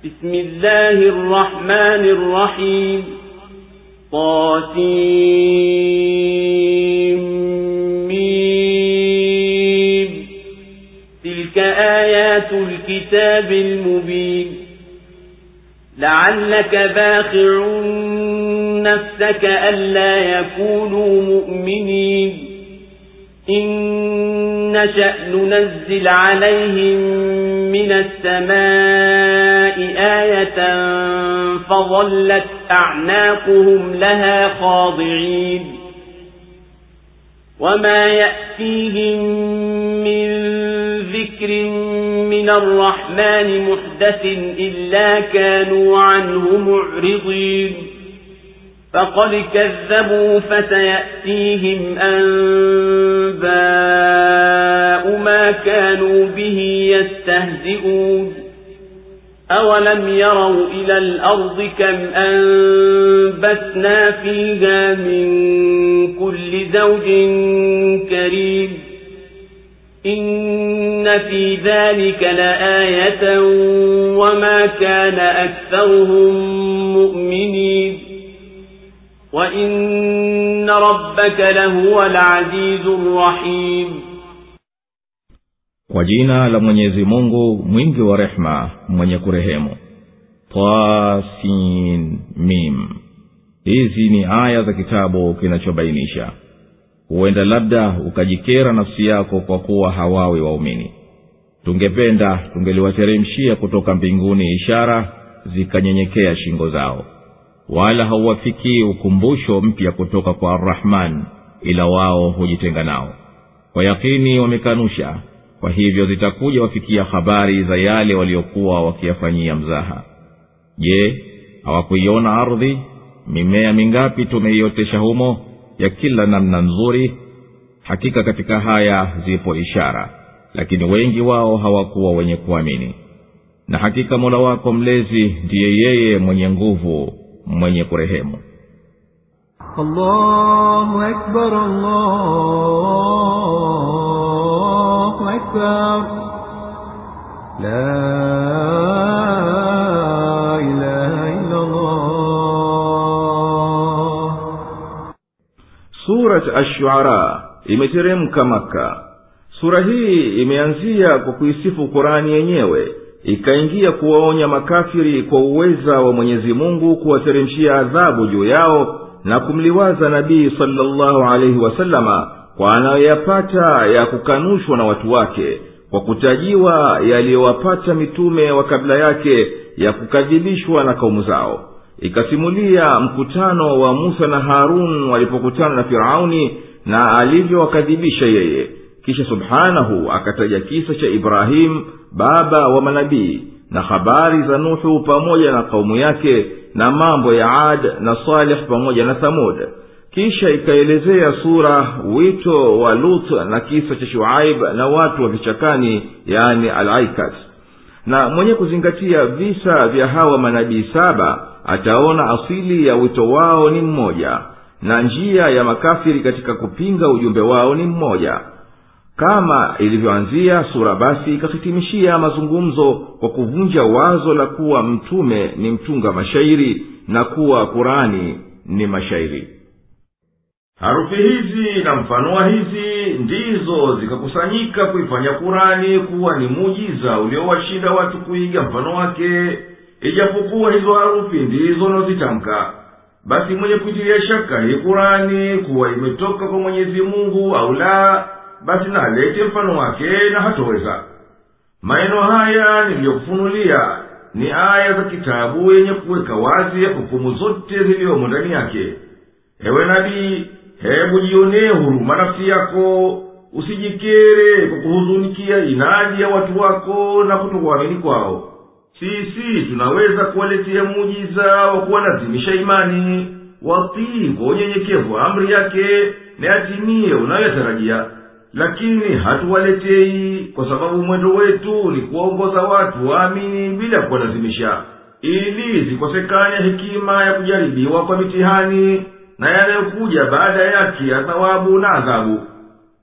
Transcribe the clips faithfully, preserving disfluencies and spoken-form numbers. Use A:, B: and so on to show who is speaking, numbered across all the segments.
A: بسم الله الرحمن الرحيم طاسيم تلك آيات الكتاب المبين لعلك باخع نفسك ألا يكونوا مؤمنين إن نشأ ننزل عليهم من السماء آية فظلت أعناقهم لها خاضعين وما يأتيهم من ذكر من الرحمن محدث إلا كانوا عنه معرضين فقد كذبوا فسيأتيهم أنباء ما كانوا به يستهزئون أولم يروا إلى الأرض كم أنبتنا فيها من كل زوج كريم إن في ذلك لآية وما كان أكثرهم مؤمنين وإن ربك لهو العزيز الرحيم.
B: Kwa jina la Mwenyezi Mungu mwingi wa rehema mwenye kurehemu. Tasin Mim. Hizi ni aya za kitabu kinachobainisha. Huenda labda ukajikera nafsi yako kwa kuwa hawawi waumini. Tungependa tungeliwateremshia kutoka mbinguni ishara zikanyenyekea shingo zao. Wala hauwafikii ukumbusho mpya kutoka kwa Ar-Rahman, ila wao hujitenga nao. Kwa yakini wamekanusha, kwa hivyo zitakuja wafikia habari za yale waliokuwa wakiyafanyia mzaha. Je, hawakuiona ardhi? Mimea mingapi tumeiotesha humo, ya kila namna nzuri? Hakika katika haya zipo ishara, lakini wengi wao hawakuwa wenye kuamini. Na hakika Mola wako mlezi ndiye yeye mwenye nguvu, mwenye kurehemu.
C: Allahu Akbar, Allahu Akbar, la ilaha illa Allah.
D: Surat Ash-Shu'ara imeteremka Makka. Sura hii imeanzia kwa kuisifu Qur'ani yenyewe, ikaingia kuwaonya makafiri kwa uweza wa Mwenyezi Mungu kuwateremshia adhabu juu yao na kumliwaza Nabii sallallahu alaihi wasallama kwa anayoyapata ya kukanushwa na watu wake, kwa kutajiwa yaliyowapata mitume wa kabla yake ya kukadhibishwa na kaumu zao. Ikasimulia mkutano wa Musa na Harun walipokutana na Firauni na alivyowakadhibisha yeye. Kisha subhanahu akataja kisa cha Ibrahim, baba wa manabii, na habari za Nuhu pamoja na kaumu yake, na mambo ya Ad na Salih pamoja na Thamud. Kisha ikaelezea sura wito wa Lut na kisa cha Shuaib na watu wa vichakani, yani Al-Aikat. Na mwenye kuzingatia visa vya hawa manabii saba ataona asili ya wito wao ni mmoja, na njia ya makafiri katika kupinga ujumbe wao ni mmoja. Kama ilivyoanzia sura, basi ikahitimishia mazungumzo kwa kuvunja wazo la kuwa mtume ni mtunga mashairi na kuwa Qur'ani ni mashairi. Harufi hizi na mfano wa hizi ndizo zikakusanyika kuifanya Qur'ani kuwa ni muujiza uliowashinda watu kuiga mfano wake, ijapokuwa hizo harufi ndizo nozitamka. Basi mwenye kutilia shaka hii Qur'ani kuwa imetoka kwa Mwenyezi Mungu au la, basi na alete mfano wake na hatoweza. Maneno haya niliyokufunulia ni aya za kitabu yenye kuweka wazi hukumu zote zilizomo ndani yake. Ewe nabii, hebu jionee huruma nafsi yako, usijikere kwa kuhuzunikia inadi ya watu wako na kutokuamini kwao. Sisi tunaweza kuwaletea muujiza wa kuwalazimisha imani, watii kwa unyenyekevu amri yake na yatimie unayotarajia. Lakini hatuwaletei kwa sababu mwendo wetu ni kuongoza watu waamini bila kuwalazimisha, ili zikosekane hekima ya kujaribiwa kwa mitihani na yanayokuja baada yake ya thawabu na adhabu.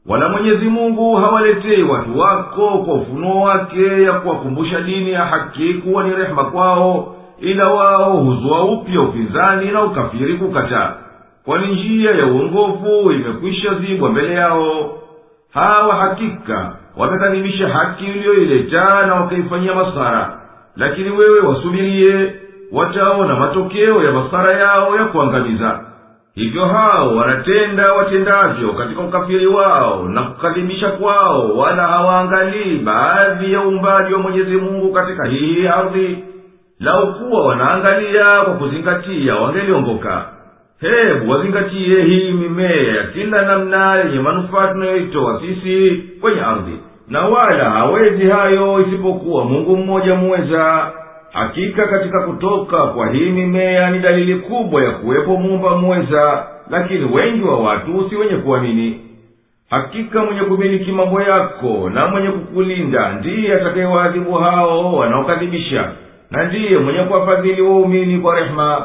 D: wala Mwenyezi Mungu hawaletei watu wako kwa ufunuo wake ya kuwakumbusha dini ya haki kuwa ni rehema kwao, ila wao huzua upya upinzani na ukafiri kukataa, kwani njia ya uongofu imekwisha zibwa mbele yao. Hawa hakika wamekadhibisha haki iliyoileta na wakaifanyia masara, lakini wewe wasubirie, wataona matokeo ya masara yao ya kuangamiza. Hivyo hao wanatenda watendavyo katika ukafiri wao na kukadhibisha kwao, wala hawaangalii baadhi ya uumbaji wa Mwenyezi Mungu katika hii ardhi. Lau kuwa wanaangalia kwa kuzingatia wangeliongoka. Hebu wazingatie hii mimea ya kila namna yenye manufaa tunayoitoa sisi kwenye ardhi, na wala hawezi hayo isipokuwa Mungu mmoja muweza. Hakika katika kutoka kwa hii mimea ni dalili kubwa ya kuwepo Muumba muweza, lakini wengi wa watu si wenye kuamini. Hakika mwenye kumiliki mambo yako na mwenye kukulinda ndiye atakayewaadhibu hao wanaokadhibisha, na ndiye mwenye kuwafadhili waumini kwa rehema.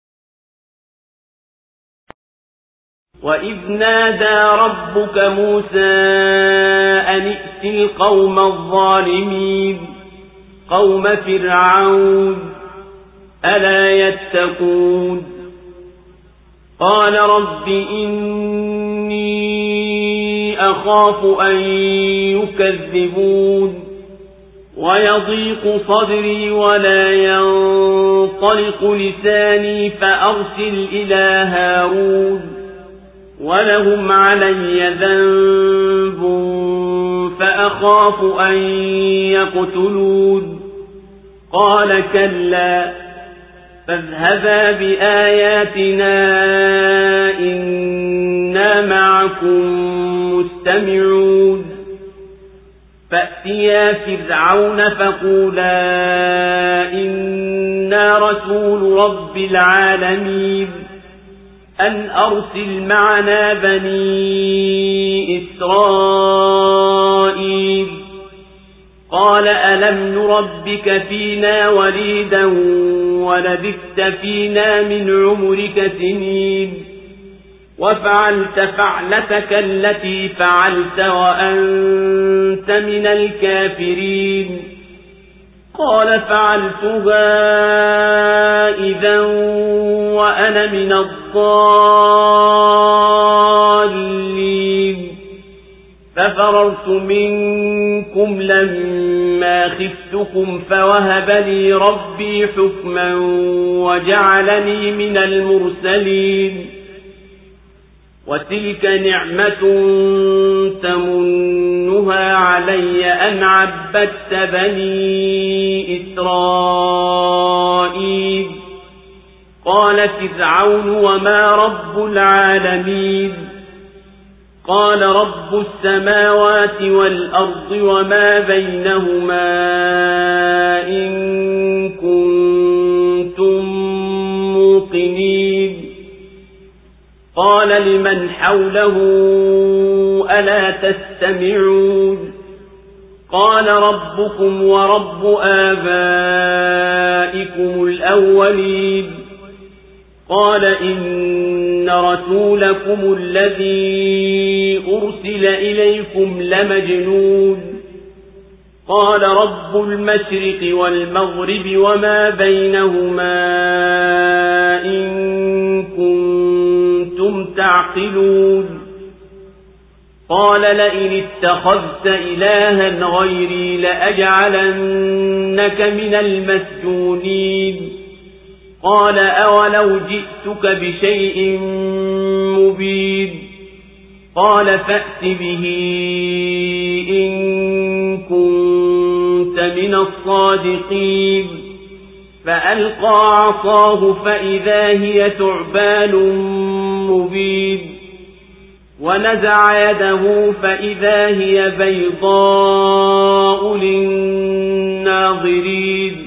A: وَإِذْ نَادَى رَبُّكَ مُوسَى أَنِ ائْتِ الْقَوْمَ الظَّالِمِينَ قَوْمَ فِرْعَوْنَ أَلَا يَتَّقُونَ قَالَ رَبِّ إِنِّي أَخَافُ أَن يُكَذِّبُونِ وَيَضِيقُ صَدْرِي وَلَا يَنطَلِقُ لِسَانِي فَأَرْسِلْ إِلَى هَارُونَ وَلَهُمْ عَلَيَّ ذَنبٌ فَأَخَافُ أَن يَقْتُلُونِ قَالَ كَلَّا فَاذْهَبَا بِآيَاتِنَا إِنَّا مَعَكُمْ مُسْتَمِعُونَ فَأْتِيَا فِرْعَوْنَ فَقُولَا إِنَّا رَسُولُ رَبِّ الْعَالَمِينَ أَنْ أَرْسِلْ مَعَنَا بَنِي إِسْرَائِيلَ قَالَ أَلَمْ نُرَبِّكَ فِينَا وَلِيدًا وَلَبِثْتَ فِينَا مِنْ عُمُرِكَ سِنِينَ وَفَعَلْتَ فَعْلَتَكَ الَّتِي فَعَلْتَ وَأَنْتَ مِنَ الْكَافِرِينَ قَالَ فَعَلْتُهَا إِذًا وَأَنَا مِنَ الضَّالِّينَ فَفَرَرْتُ مِنكُمْ لَمَّا خِفْتُكُمْ فَوَهَبَ لِي رَبِّي حُكْمًا وَجَعَلَنِي مِنَ الْمُرْسَلِينَ وَتِلْكَ نِعْمَةٌ تَمُنُّهَا عَلَيَّ أَنْ عَبَّدتَّ بَنِي إِسْرَائِيلَ قَالَ فِرْعَوْنُ وَمَا رَبُّ الْعَالَمِينَ قَالَ رَبُّ السَّمَاوَاتِ وَالْأَرْضِ وَمَا بَيْنَهُمَا إِن كُنتُم مُّوقِنِينَ قَالَ لِمَنْ حَوْلَهُ أَلَا تَسْتَمِعُونَ قَالَ رَبُّكُمْ وَرَبُّ آبَائِكُمُ الْأَوَّلِينَ قَالَ إِنَّ رَسُولَكُمُ الَّذِي أُرْسِلَ إِلَيْكُمْ لَمَجْنُونٌ قَالَ رَبُّ الْمَشْرِقِ وَالْمَغْرِبِ وَمَا بَيْنَهُمَا إِن كُنتُمْ تَعْقِلُونَ قَالَ لَئِنِ اتَّخَذْتَ إِلَٰهًا غَيْرِي لَأَجْعَلَنَّكَ مِنَ الْمَسْجُونِينَ قَالَ أَوَلَوْ جِئْتُكَ بِشَيْءٍ مُبِينٍ قَالَ فَأْتِ بِهِ إِن كُنتَ مِنَ الصَّادِقِينَ فَأَلْقَى عَصَاهُ فَإِذَا هِيَ ثُعْبَانٌ مُبِينٌ ونزع يده فإذا هي بيضاء للناظرين.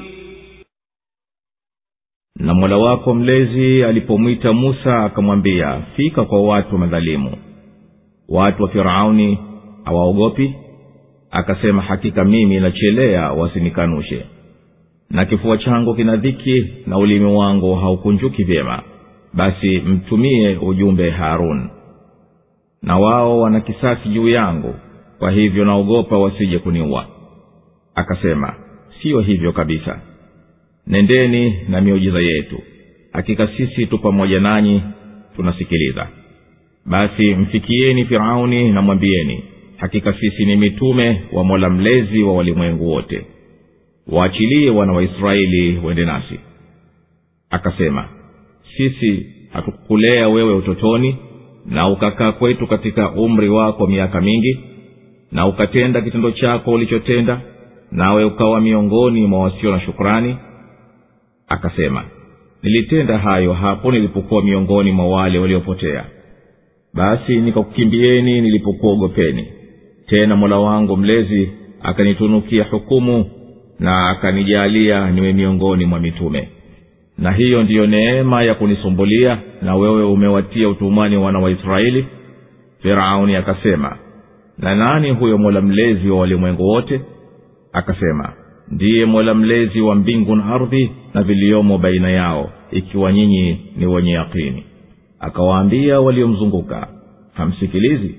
B: Na Mola wako mlezi alipomwita Musa akamwambia, fika kwa watu madhalimu, watu wa Firauni hawaogopi? Akasema, hakika mimi nachelea wasinikanushe, na kifua changu kina dhiki na ulimi wangu haukunjuki vyema, basi mtumie ujumbe Harun. na wao wana kisasi juu yangu, kwa hivyo naogopa wasije kuniua. Akasema, sio hivyo kabisa. Nendeni na miujiza yetu, hakika sisi tu pamoja nanyi tunasikiliza. Basi mfikieni Firauni na mwambieni, hakika sisi ni mitume wa Mola mlezi wa walimwengu wote. Waachilie wana wa Israeli wende nasi. Akasema, sisi hatukukulea wewe utotoni na ukakaa kwetu katika umri wako miaka mingi, na ukatenda kitendo chako ulichotenda, nawe ukawa miongoni mwa wasio na shukrani? Akasema, nilitenda hayo hapo nilipokuwa miongoni mwa wale waliopotea. Basi nikakukimbieni nilipokuogopeni. Tena Mola wangu mlezi akanitunukia hukumu na akanijalia niwe miongoni mwa mitume. Na hiyo ndiyo neema ya kunisumbulia, na wewe umewatia utumwani wana wa Israeli. Firauni akasema, na nani huyo Mola mlezi wa walimwengu wote? Akasema, ndiye Mola mlezi wa mbingu na ardhi na viliomo baina yao, ikiwa nyinyi ni wenye yakini. Akawaambia waliomzunguka, hamsikilizi?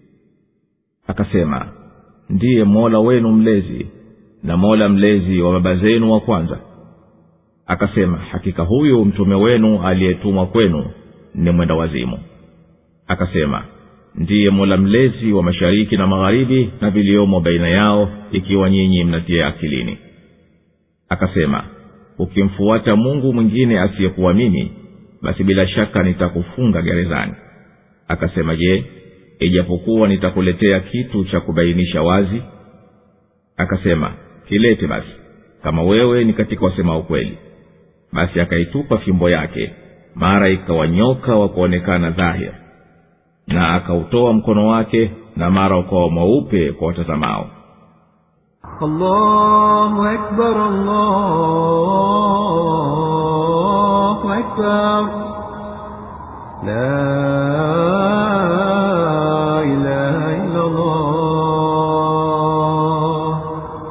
B: Akasema, ndiye Mola wenu mlezi na Mola mlezi wa baba zenu wa kwanza. Akasema, hakika huyu mtume wenu aliyetumwa kwenu ni mwenda wazimu. Akasema, ndiye Mola mlezi wa mashariki na magharibi na viliomo baina yao, ikiwa nyinyi mnatia akilini. Akasema, ukimfuata Mungu mwingine asiyekuwa mimi, basi bila shaka nitakufunga gerezani. Akasema, je, ijapokuwa nitakuletea kitu cha kubainisha wazi? Akasema, kilete basi, kama wewe ni katika wasema ukweli. Basi akaitupa fimbo yake, mara ikawa nyoka wa kuonekana dhahir, na akautoa mkono wake, na mara ukawa mweupe kwa watazamao.
C: Allahu Akbar, Allahu Akbar, la ilaha illa Allah.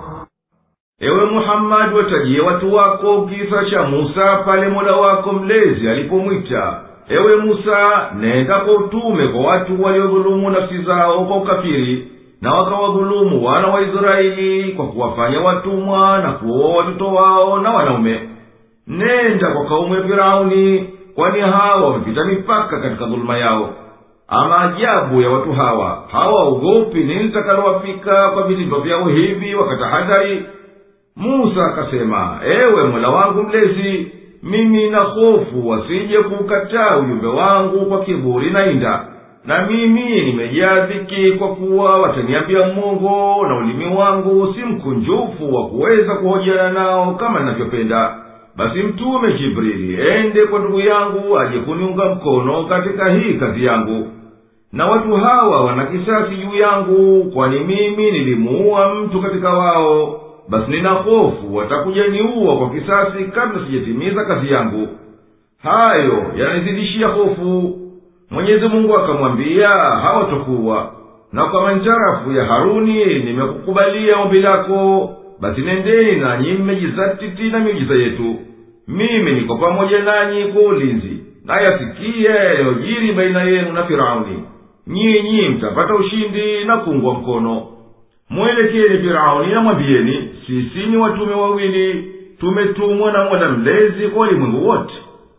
D: Ewe Muhammad, watajie watu wako kisa cha Musa pale Mola wako mlezi alipomwita, ewe Musa, nenda kwa utume kwa watu waliodhulumu nafsi zao kwa ukafiri, na wakawadhulumu wana wa Israeli kwa kuwafanya watumwa na kuoa watoto wao na wanaume. Nenda kwa kaumu ya Firauni, kwani hawa wamepita mipaka katika dhuluma yao. Ama ajabu ya watu hawa, hawaogopi nini litakalowafika kwa vitendo vyao hivi wakatahadhari. Musa akasema, ewe Mola wangu mlezi, mimi na hofu wasije kukataa ujumbe wangu kwa kiburi na inda, na mimi nimejaa dhiki kwa kuwa wataniambia Mungu, na ulimi wangu si mkunjufu wa kuweza kuhojiana nao kama ninavyopenda. Basi mtume Jibrili ende kwa ndugu yangu aje kuniunga mkono katika hii kazi yangu. Na watu hawa wana kisasi juu yangu, kwani mimi nilimuua mtu katika wao. Basi nina hofu watakuja niua kwa kisasi kabla sijatimiza kazi yangu. Hayo yanizidishia hofu. Mwenyezi Mungu akamwambia, hawatakuwa. Na kwa manjarafu ya Haruni nimekukubalia ombi lako, basi nendeni nanyi mmejizatiti na miujiza yetu. Mimi niko pamoja nanyi kwa ulinzi, na yasikie yaliyojiri baina yenu na Firauni. Nyinyi mtapata ushindi na kuungwa mkono. Mwelekeni Firauni na mwambieni, sisi ni watume wawili, tumetumwa na Mola mlezi kwa walimwengu wote.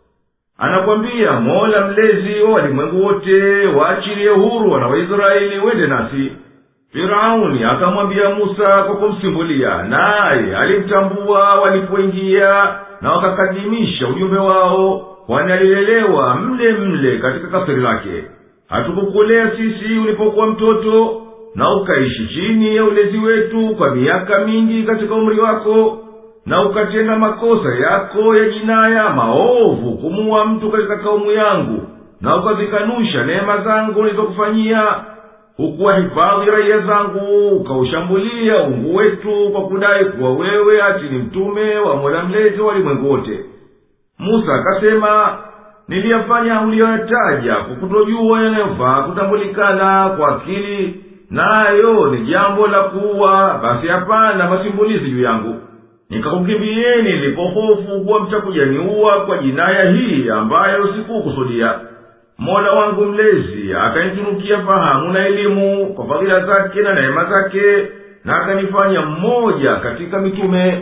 D: Anakwambia Mola mlezi wa walimwengu wote, waachilie huru wana wa Israeli wende nasi. Firauni akamwambia Musa kwa kumsimbulia, naye alimtambua walipoingia na wakakadimisha ujumbe wao, kwani alilelewa mle mle katika kasri lake. Hatukukulea sisi ulipokuwa mtoto, na ukaishi chini ya ulezi wetu kwa miaka mingi katika umri wako, na ukatenda makosa yako ya jinaya maovu kumuua mtu katika kaumu yangu, na ukazikanusha neema zangu nilizokufanyia. Hukuwahifadhi raia zangu, ukaushambulia ungu wetu kwa kudai kuwa wewe ati ni mtume wa Mola mlezi wa walimwengu wote. Musa akasema, niliyafanya uliyoyataja kwa kutojua yanayofaa kutambulikana kwa akili, nayo ni jambo la kuwa, basi hapana masimbulizi juu yangu. Nikakukimbieni nilipohofu kuwa mtakuja niua kwa jinaya hii ambayo sikukusudia. mola wangu mlezi akanitunukia fahamu na elimu kwa fadhila zake na neema zake, na akanifanya mmoja katika mitume.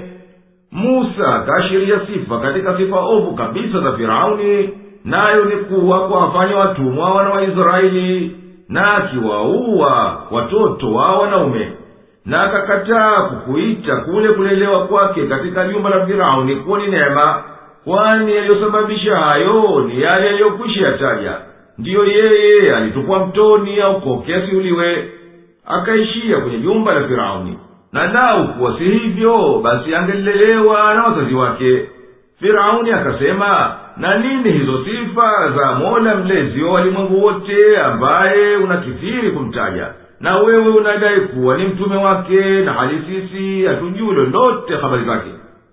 D: Musa akaashiria sifa katika sifa ovu kabisa za Firauni, nayo ni kuwa kuwafanya watumwa wana wa Israeli, na akiwaua watoto wa wanaume. Na akakataa kukuita kule kulelewa kwake katika jumba la Firauni kuwa ni neema, kwani yaliyosababisha hayo ni yale yaliyokwisha yataja. Ndiyo, yeye alitupwa mtoni au koke asiuliwe, akaishia kwenye jumba la Firauni. Na lau kuwa si hivyo, basi angelelewa na wazazi wake. Firauni akasema, na nini hizo sifa za mola mlezi wa walimwengu wote ambaye unakithiri kumtaja, na wewe unadai kuwa ni mtume wake, na hali sisi hatujui lolote habari zake?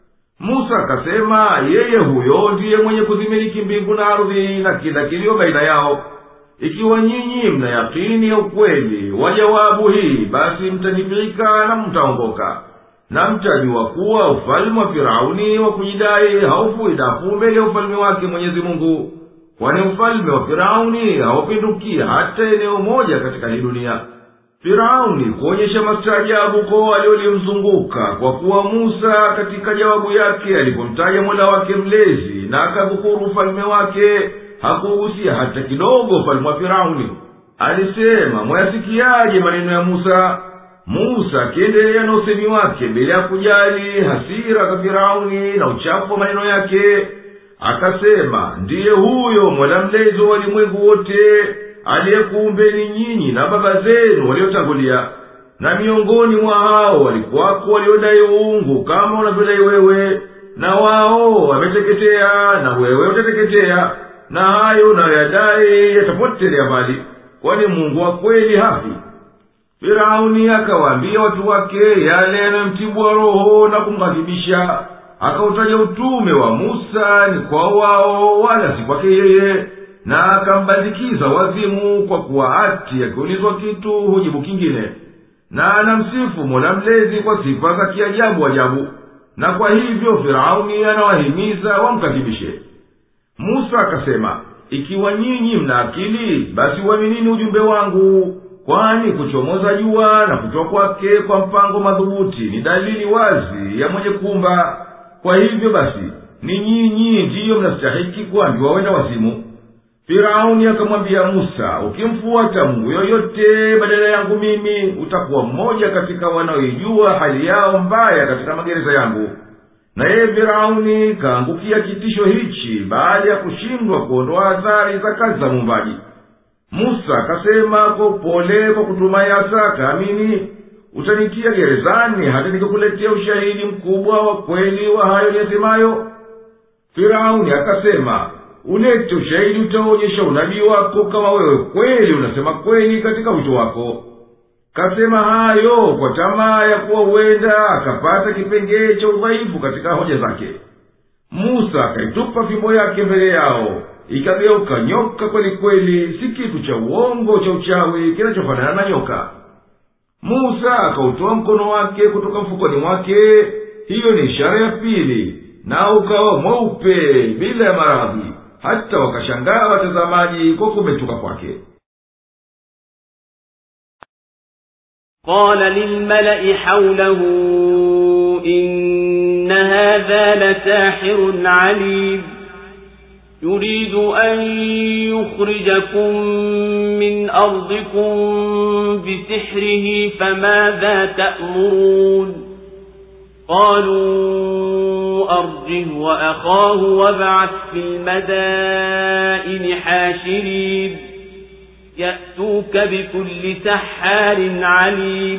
D: Musa akasema, yeye huyo ndiye mwenye kuzimiliki mbingu na ardhi na kila kilio baina yao. Ikiwa nyinyi mna yakini ya ukweli wa jawabu hii, basi mtanifika na mtaongoka, na mtajua kuwa ufalme wa Firauni wa kujidai haufui dafu mbele ya ufalme wake Mwenyezi Mungu, kwani ufalme wa Firauni haupinduki hata eneo moja katika hii dunia. Firauni kuonyesha mastaajabu kwa wale waliomzunguka, kwa kuwa Musa katika jawabu yake alipomtaja mola wake mlezi na akadhukuru ufalme wake, hakugusia hata kidogo ufalme wa Firauni. Alisema, mwayasikiaje maneno ya Musa? Musa akiendelea na usemi wake bila ya kujali hasira za Firauni na uchafu wa maneno yake, akasema, ndiye huyo mola mlezi wa walimwengu wote aliyekuumbeni nyinyi na baba zenu waliotangulia, na miongoni mwa hao walikuwako waliodai uungu kama unavyodai wewe, na wao wameteketea na wewe utateketea, na hayo unayoyadai yatapotelea mbali, kwani Mungu wa kweli hafi. Firauni akawaambia watu wake yale yanayomtibua roho na kumghadhibisha, akautaja utume wa Musa ni kwa wao wala si kwake yeye, na akambandikiza wazimu kwa kuwa ati akiulizwa kitu hujibu kingine, na anamsifu mola mlezi kwa sifa za kiajabu ajabu. Na kwa hivyo Firauni anawahimiza wamkadhibishe. Musa akasema, ikiwa nyinyi mna akili, basi uaminini ujumbe wangu, kwani kuchomoza jua na kutoka kwake kwa mpango madhubuti ni dalili wazi ya mwenye kuumba. Kwa hivyo basi ni nyinyi ndiyo mnastahiki kuambiwa wenda wazimu. Firauni akamwambia Musa, ukimfuata Mungu yoyote badala yangu mimi, utakuwa mmoja katika wanaoijua hali yao mbaya katika magereza yangu. Na yeye Firauni kaangukia kitisho hichi baada ya kushindwa kuondoa athari za kazi za Muumbaji. Musa akasema kwa upole kwa kutumai asa kaamini, utanitia gerezani hata nikakuletea ushahidi mkubwa wa kweli wa hayo niyasemayo? Firauni akasema, ulete ushahidi utaonyesha unabii wako kama wewe kweli unasema kweli katika wito wako. Kasema hayo kwa tamaa ya kuwa huenda akapata kipengee cha udhaifu katika hoja zake. Musa akaitupa fimbo yake mbele yao, ikageuka nyoka kweli kweli, si kitu cha uongo cha uchawi kinachofanana na nyoka. Musa akautoa mkono wake kutoka mfukoni mwake, hiyo ni ishara ya pili, na ukawa mweupe bila ya maradhi, hata wakashangaa watazamaji kwa kumetuka kwake.
A: قال للملأ حوله إن هذا لساحر عليم يريد أن يخرجكم من أرضكم بسحره فماذا تأمرون قالوا أرجه وأخاه وابعث في المدائن حاشرين يأتوك بكل سحار عليم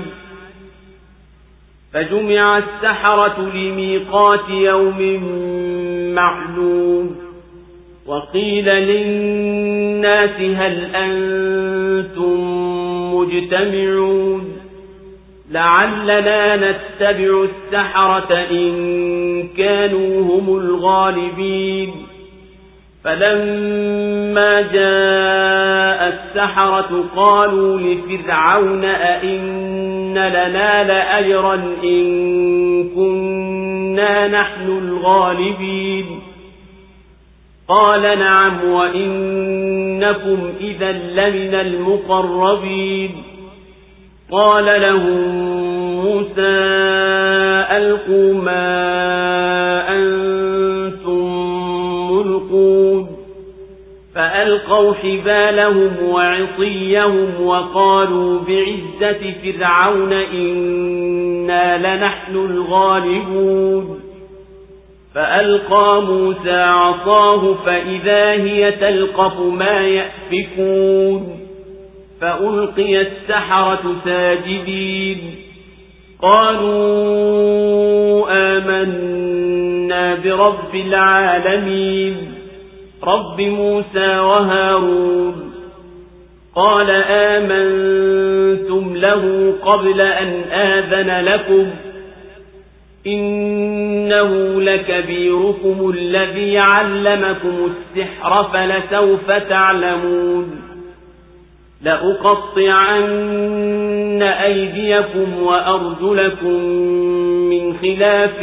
A: فجمع السحرة لميقات يوم معلوم وقيل للناس هل أنتم مجتمعون لعلنا نتبع السحرة إن كانوا هم الغالبين فلما جاء السحرة قالوا لفرعون أئن لنا لأجرا إن كنا نحن الغالبين قال نعم وإنكم إذا لمن المقربين قال لهم موسى ألقوا ما أنتم ملقون فألقوا حبالهم وعصيهم وقالوا بعزة فرعون إنا لنحن الغالبون فألقى موسى عصاه فإذا هي تلقف ما يأفكون فألقي السحرة ساجدين قالوا آمنا برب العالمين رب موسى وهارون قال آمنتم له قبل أن آذن لكم إنه لكبيركم الذي علمكم السحر فلسوف تعلمون لأقطعن أيديكم وأرجلكم من خلاف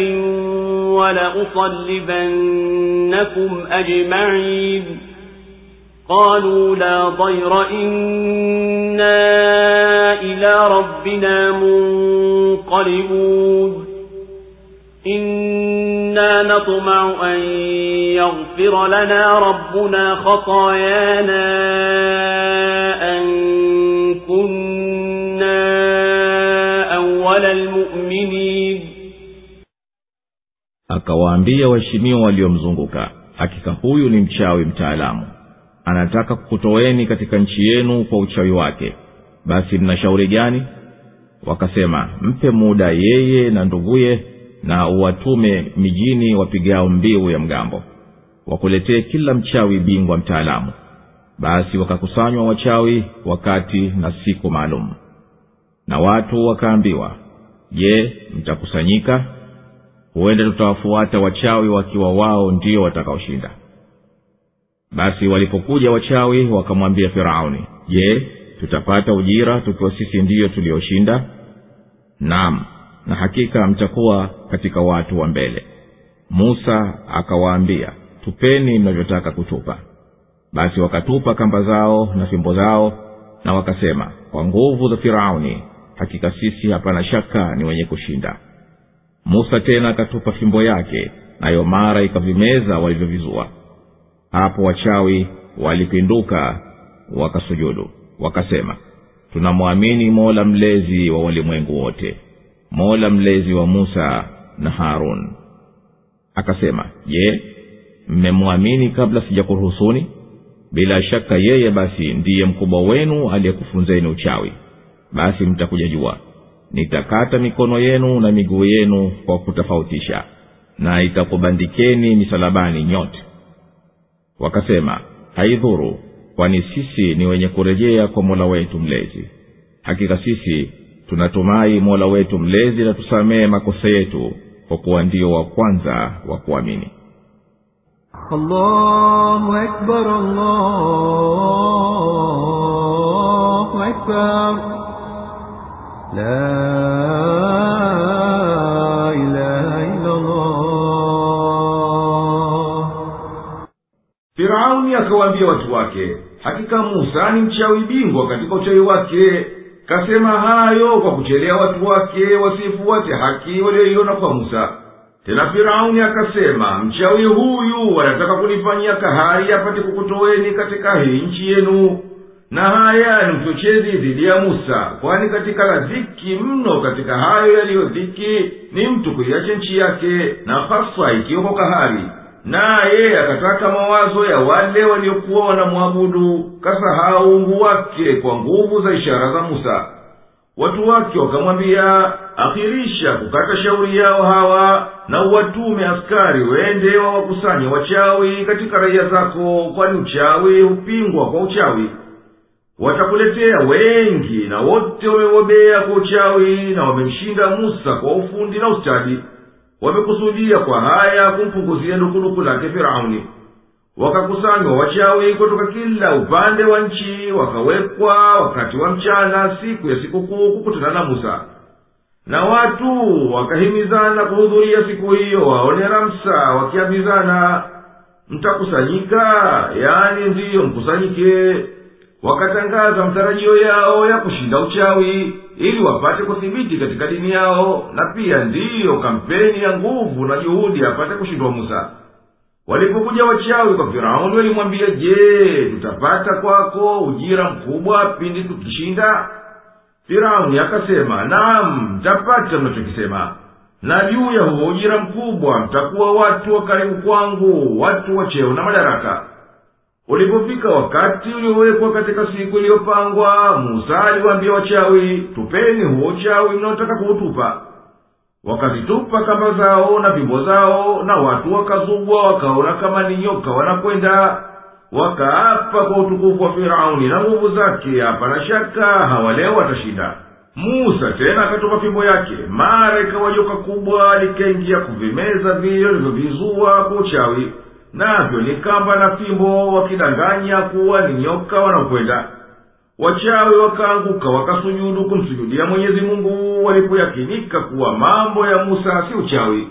A: ولأصلبنكم أجمعين قالوا لا ضير إنا إلى ربنا منقلبون إنا نطمع أن يغفر لنا ربنا خطايانا أن كنا أول المؤمنين.
B: Akawaambia waheshimiwa waliomzunguka, hakika huyu ni mchawi mtaalamu, anataka kukutoeni katika nchi yenu kwa uchawi wake. Basi mna shauri gani? Wakasema, mpe muda yeye na nduguye na uwatume mijini wapigao mbiu ya mgambo, wakuletee kila mchawi bingwa mtaalamu. Basi wakakusanywa wachawi wakati na siku maalum. Na watu wakaambiwa, je, mtakusanyika? Huenda tutawafuata wachawi wakiwa wao ndio watakaoshinda. Basi walipokuja wachawi wakamwambia Firauni, je, tutapata ujira tukiwa sisi ndio tulioshinda? Naam, na hakika mtakuwa katika watu wa mbele. Musa akawaambia, tupeni mnavyotaka kutupa. Basi wakatupa kamba zao na fimbo zao, na wakasema, kwa nguvu za Firauni, hakika sisi hapana shaka ni wenye kushinda. Musa tena akatupa fimbo yake, nayo mara ikavimeza walivyovizua. Hapo wachawi walipinduka wakasujudu, wakasema, tunamwamini Mola mlezi wa walimwengu wote, Mola mlezi wa Musa na Harun. Akasema, je, mmemwamini kabla sijakuruhusuni? Bila shaka yeye basi ndiye mkubwa wenu aliyekufunzeni uchawi. Basi mtakuja jua, nitakata mikono yenu na miguu yenu kwa kutofautisha, na itakubandikeni misalabani nyote. Wakasema, haidhuru, kwani sisi ni wenye kurejea kwa Mola wetu mlezi. Hakika sisi tunatumai Mola wetu mlezi na tusamee makosa yetu, kwa kuwa ndio wa kwanza wa kuamini.
C: Allahu Akbar, Allahu Akbar, la ilaha illa Allah.
D: Firauni akawaambia watu wake, hakika Musa ni mchawi bingwa katika uchawi wake. Kasema hayo kwa kuchelea watu wake wasifuate haki walioiona kwa Musa. Tena Firauni akasema, mchawi huyu wanataka kunifanyia kahari apate kukutoweni katika hii nchi yenu. Na haya ni mchochezi dhidi ya Musa, kwani katika la dhiki mno katika hayo yaliyo dhiki ni mtu kuiacha nchi yake, na hasa ikiwa kwa kahari. Naye akataka mawazo ya wale waliokuwa wanamwabudu, kasahau Mungu wake kwa nguvu za ishara za Musa. Watu wake wakamwambia, akhirisha kukata shauri yao hawa, na uwatume askari wende wawakusanye wachawi katika raia zako, kwani uchawi hupingwa kwa uchawi. Watakuletea wengi, na wote wamebobea kwa uchawi, na wamemshinda Musa kwa ufundi na ustadi. Wamekusudia kwa haya kumpunguzia ndukuduku lake Firauni. Wakakusanywa wachawi kutoka kila upande wa nchi, wakawekwa wakati wa mchana siku ya sikukuu kukutana na Musa. Na watu wakahimizana kuhudhuria siku hiyo waone Ramsa, wakiambizana, mtakusanyika, yani ndiyo mkusanyike. Wakatangaza matarajio yao ya kushinda uchawi ili wapate kuthibiti katika dini yao, na pia ndiyo kampeni ya nguvu na juhudi apate kushindwa Musa. Walipokuja wachawi kwa Firauni walimwambia, je, tutapata kwako ujira mkubwa pindi tukishinda? Firauni akasema, naam, mtapata mnachokisema, na juu ya huo ujira mkubwa mtakuwa watu wa karibu kwangu, watu wa cheo na madaraka. Ulipofika wakati uliowekwa katika siku iliyopangwa, Musa aliwaambia wachawi, tupeni huo uchawi mnaotaka kuutupa. Wakazitupa kamba zao na fimbo zao, na watu wakazugwa wakaona kama ni nyoka wanakwenda. Wakaapa kwa utukufu wa Firauni na nguvu zake, hapana shaka hawa leo watashinda. Musa tena akatupa fimbo yake, mara ikawa joka kubwa likaingia kuvimeza vile vilivyovizua kwa uchawi, navyo ni kamba na fimbo, wakidanganya kuwa ni nyoka wanakwenda. Wachawi wakaanguka wakasujudu kumsujudia Mwenyezi Mungu walipoyakinika kuwa mambo ya Musa si uchawi.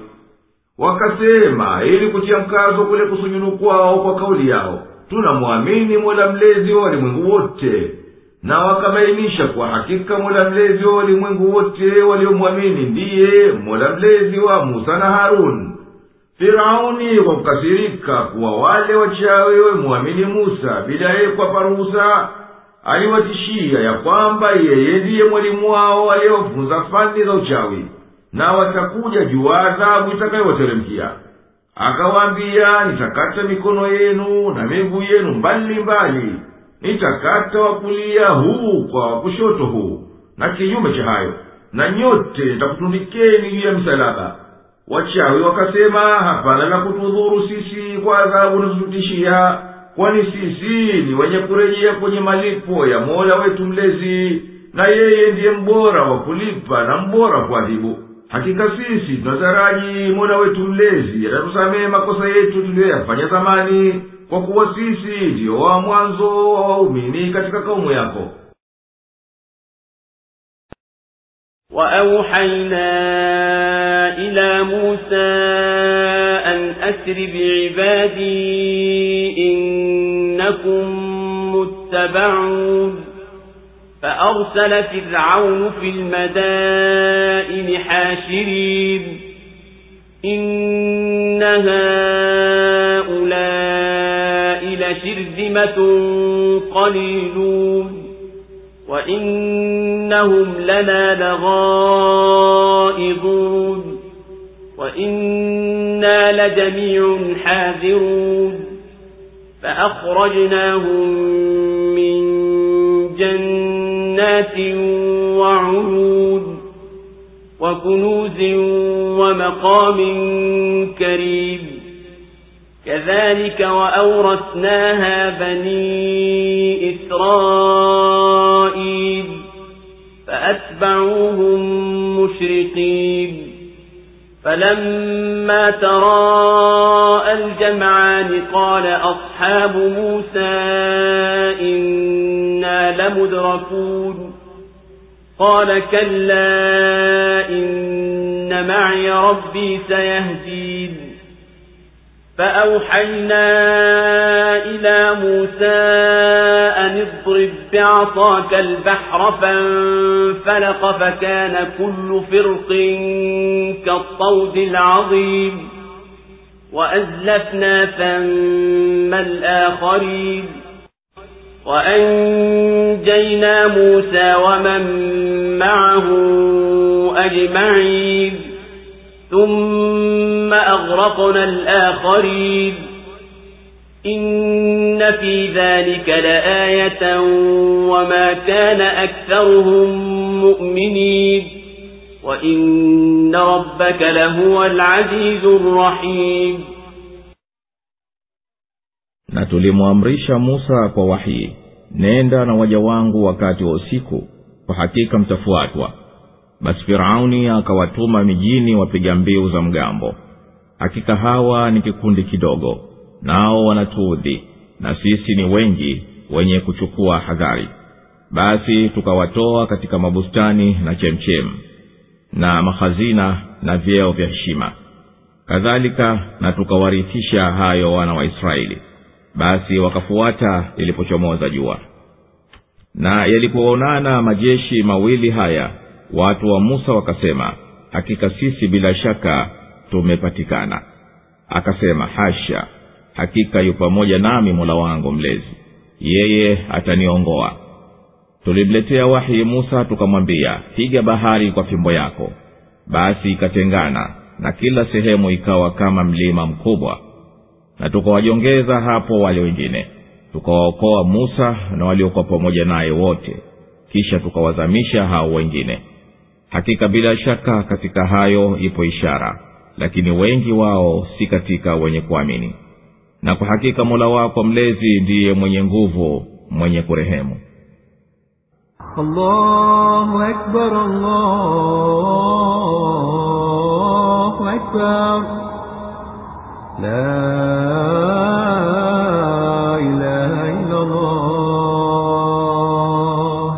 D: Wakasema ili kutia mkazo kule kusujudu kwao kwa kauli yao, tunamwamini Mola mlezi wa ulimwengu wote. Na wakabainisha kwa hakika Mola mlezi wa ulimwengu wote waliomwamini ndiye Mola mlezi wa Musa na Harun. Firauni kwa kukasirika kuwa wale wachawi wamwamini Musa bila yeye kuwapa ruhusa, aliwatishia ya kwamba yeye ndiye mwalimu wao aliyewafunza fani za uchawi, na watakuja juu adhabu itakayowateremkia. Akawaambia, nitakata mikono yenu na miguu yenu mbali mbali, nitakata wa kulia huu kwa wa kushoto huu, na kinyume cha hayo, na nyote nitakutundikeni juu ya msalaba. Wachawi wakasema, hapana la kutudhuru sisi kwa adhabu unazotutishia, kwani sisi ni wenye kurejea kwenye malipo ya Mola wetu mlezi, na yeye ndiye mbora wa kulipa na mbora wa kuadhibu. Hakika sisi tunataraji Mola wetu mlezi atatusamehe makosa yetu tuliyoyafanya zamani, kwa kuwa sisi ndio wa mwanzo wa waumini katika kaumu yako.
A: وأوحينا إلى موسى أن أسر بعبادي إنكم متبعون فأرسل فرعون في المدائن حاشرين إن هؤلاء لشرذمة قليلون وإنهم لنا لغائظون وإنا لجميع حاذرون فأخرجناهم من جنات وعيون وكنوز ومقام كريم كذلك وأورثناها بني إسرائيل فأتبعوهم مشرقين فلما تراءى الجمعان قال أصحاب موسى إنا لمدركون قال كلا إن معي ربي سيهدين فأوحينا إلى موسى أن اضرب بعصاك البحر فانفلق فكان كل فرق كالطود العظيم وأزلفنا ثم الآخرين وأنجينا موسى ومن معه أجمعين ثم أغرقنا الآخرين إن في ذلك لآية وما كان أكثرهم مؤمنين وإن ربك لهو العزيز الرحيم.
B: Na tulimuamrisha Musa kwa wahi, nenda na waja wangu wakati wa usiku, kwa hakika mtafuatwa. Basi Firauni akawatuma mijini wapiga mbiu za mgambo. Hakika hawa ni kikundi kidogo, nao wanatuudhi, na sisi ni wengi wenye kuchukua hadhari. Basi tukawatoa katika mabustani na chemchem na mahazina na vyeo vya heshima. kadhalika na tukawarithisha hayo wana wa Israeli. Basi wakafuata ilipochomoza jua. Na yalipoonana majeshi mawili haya, watu wa Musa wakasema, hakika sisi bila shaka tumepatikana. Akasema, hasha, hakika yu pamoja nami Mola wangu mlezi, yeye ataniongoa. Tulimletea wahi Musa tukamwambia, piga bahari kwa fimbo yako. Basi ikatengana na kila sehemu ikawa kama mlima mkubwa. Na tukawajongeza hapo wale wengine, tukawaokoa Musa na waliokuwa pamoja naye wote, kisha tukawazamisha hao wengine. Hakika bila shaka katika hayo ipo ishara, lakini wengi wao si katika wenye kuamini. Na kwa hakika Mola wako mlezi ndiye mwenye nguvu, mwenye kurehemu.
C: Allahu Akbar, Allahu Akbar, la ilaha illa Allah.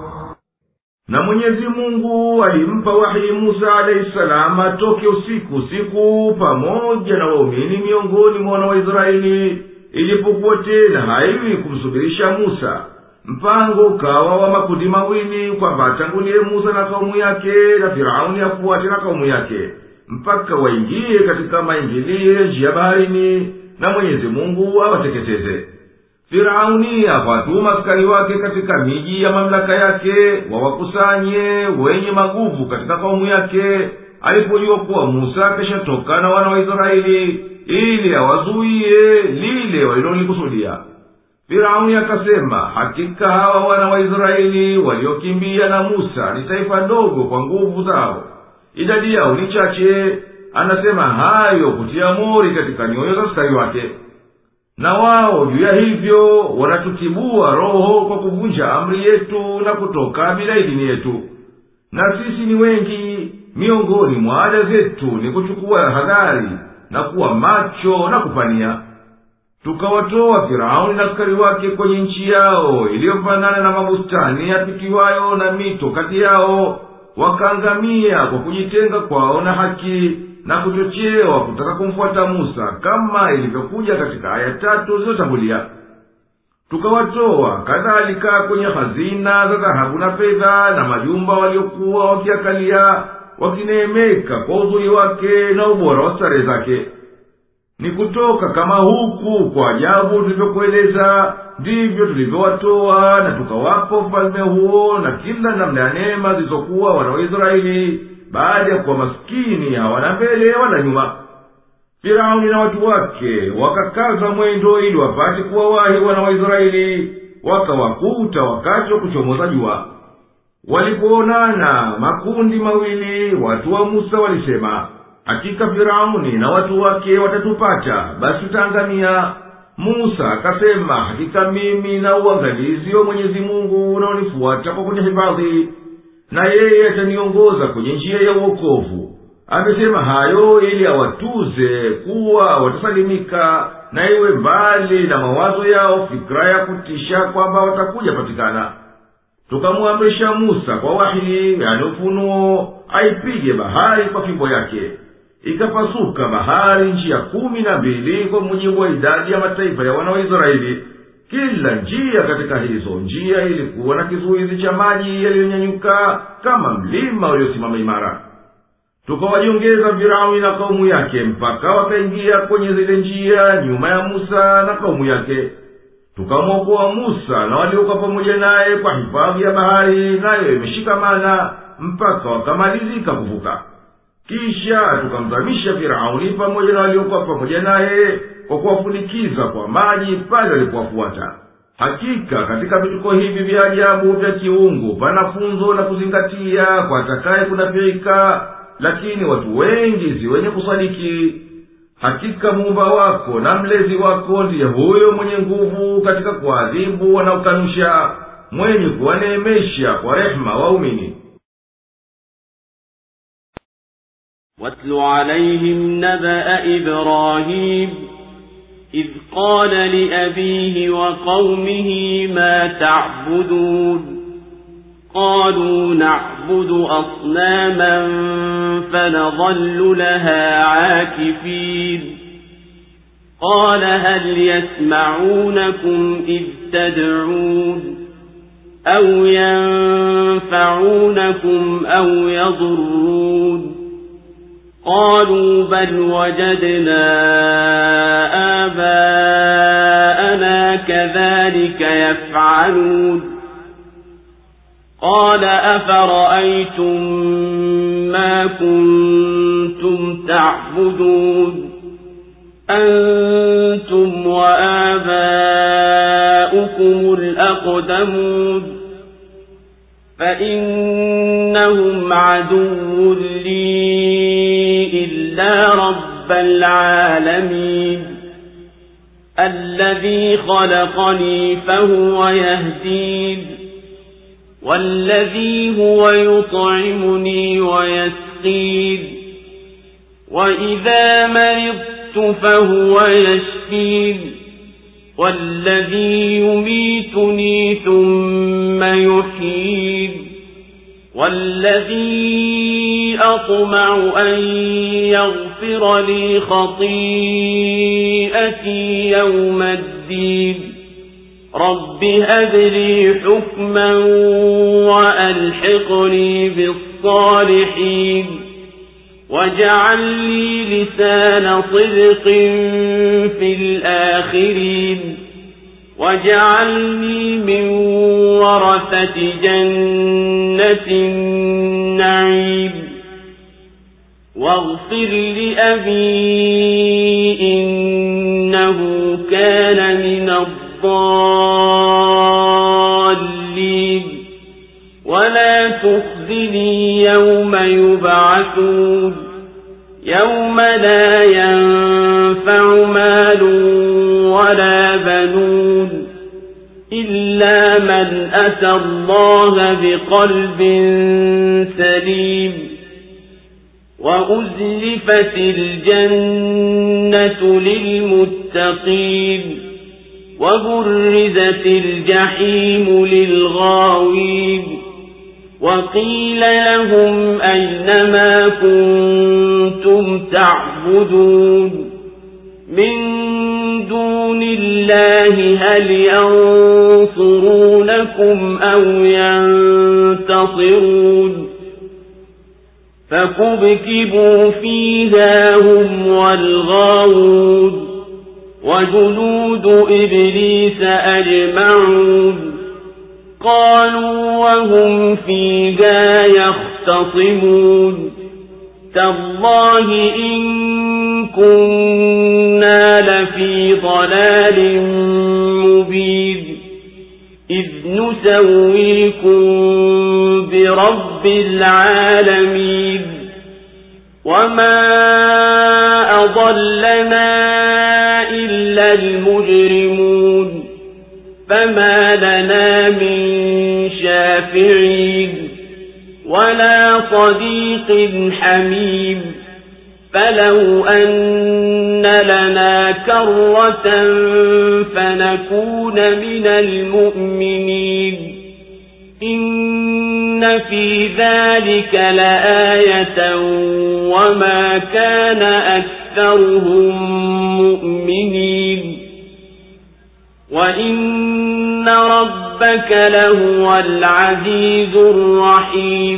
D: Na Mwenyezi Mungu alimpa wahi Musa alayhi salam atoke usiku usiku pamoja na waumini miongoni mwa wana wa Israeli, ilipokuwa tena haiwi kumsubirisha Musa. Mpango ukawa wa makundi mawili, kwamba atangulie Musa na kaumu yake na Firauni afuate na kaumu yake, mpaka waingie katika maingilio njia baharini, na Mwenyezi Mungu awateketeze. Firauni akawatuma askari wake katika miji ya mamlaka yake, wawakusanye wenye maguvu katika kaumu yake, alipojua kuwa Musa keshatoka na wana wa Israeli, ili awazuie lile walilolikusudia. Firauni akasema, hakika hawa wana wa Israeli waliokimbia na Musa ni taifa dogo kwa nguvu zao, idadi yao ni chache. Anasema hayo kutia mori katika nyoyo za askari wake. Na wao juu ya hivyo wanatutibua roho kwa kuvunja amri yetu na kutoka bila idhini yetu. Na sisi ni wengi, miongoni mwa ada zetu ni kuchukua hadhari na kuwa macho na kupania. Tukawatoa Firauni na askari wake kwenye nchi yao iliyofanana na mabustani yapitiwayo na mito kati yao, wakaangamia kwa kujitenga kwao na haki na kuchochewa kutaka kumfuata Musa, kama ilivyokuja katika aya tatu zilizotangulia. Tukawatoa kadhalika kwenye hazina za dhahabu na fedha na majumba waliokuwa wakiakalia, wakineemeka kwa uzuri wake na ubora wa starehe zake. Ni kutoka kama huku kwa ajabu tulivyokueleza, ndivyo tulivyowatoa na tukawapa ufalme huo na kila namna ya neema zilizokuwa wana wa Israeli, baada ya kuwa maskini hawana mbele wala nyuma. Firauni na watu wake wakakaza mwendo ili wapate kuwawahi wana wa Israeli, wakawakuta wakati wa kuchomoza jua. Walipoonana makundi mawili, watu wa Musa walisema, hakika Firauni na watu wake watatupata, basi tutaangamia. Musa akasema, hakika mimi na uangalizi wa Mwenyezi Mungu unaonifuata kwa kunihifadhi, na yeye ataniongoza kwenye njia ya uokovu. Amesema hayo ili awatuze kuwa watasalimika, na iwe mbali na mawazo yao fikra ya kutisha kwamba watakuja patikana. Tukamuamrisha Musa kwa wahi, yani ufunuo, aipige bahari kwa fimbo yake. Ikapasuka bahari njia kumi na mbili kwa mujibu wa idadi ya mataifa ya wana wa Israeli. Kila njia katika hizo njia ilikuwa na kizuizi cha maji yaliyonyanyuka kama mlima uliosimama imara. Tukawajongeza Firauni na kaumu yake mpaka wakaingia kwenye zile njia nyuma ya Musa na kaumu yake. Tukamwokoa Musa na waliokuwa pamoja naye kwa hifadhi ya bahari, nayo imeshikamana mpaka wakamalizika kuvuka. Kisha tukamzamisha Firauni pamoja na waliokuwa pamoja naye kwa kuwafunikiza kwa maji pale walipowafuata. Hakika katika vituko hivi vya ajabu vya kiungu pana funzo la kuzingatia kwa atakaye kunafirika, lakini watu wengi si wenye kusadiki. Hakika Muumba wako na mlezi wako ndiye huyo mwenye nguvu katika kuadhibu wanaokanusha, mwenye kuwaneemesha kwa rehema waumini.
A: واتل عليهم نبأ إبراهيم إذ قال لأبيه وقومه ما تعبدون قالوا نعبد أصناما فنظل لها عاكفين قال هل يسمعونكم إذ تدعون أو ينفعونكم أو يضرون قالوا بل وجدنا آباءنا كذلك يفعلون قال أفرأيتم ما كنتم تعبدون أنتم وآباؤكم الأقدمون فإنهم عدو لي إلا رب العالمين الذي خلقني فهو يهدين والذي هو يطعمني ويسقين وإذا مرضت فهو يشفين والذي يميتني ثم يحيين والذي أطمع أن يغفر لي خطيئتي يوم الدين رب هب لي حكما وألحقني بالصالحين واجعل لي لسان صدق في الآخرين واجعلني من ورثة جنة النعيم واغفر لأبي إنه كان من الضالين ولا تخزني يوم يبعثون يوم لا ينفع مال ولا بنون إلا من أتى الله بقلب سليم وأزلفت الجنة للمتقين وبرزت الجحيم للغاوين وقيل لهم أين ما كنتم تعبدون من دون الله هل ينصرونكم أو ينتصرون فكبكبوا فيها هم والغاوون وجنود إبليس أجمعون قالوا وهم فيها يختصمون تالله إن كنا لفي ضلال مبين إذ نسويكم برب العالمين وما أضلنا إلا المجرمون فما لنا من شافعين ولا صديق حميم فلو أن لنا كرة فنكون من المؤمنين إن في ذلك لآية وما كان أكثرهم مؤمنين وإن ربك لهو العزيز الرحيم.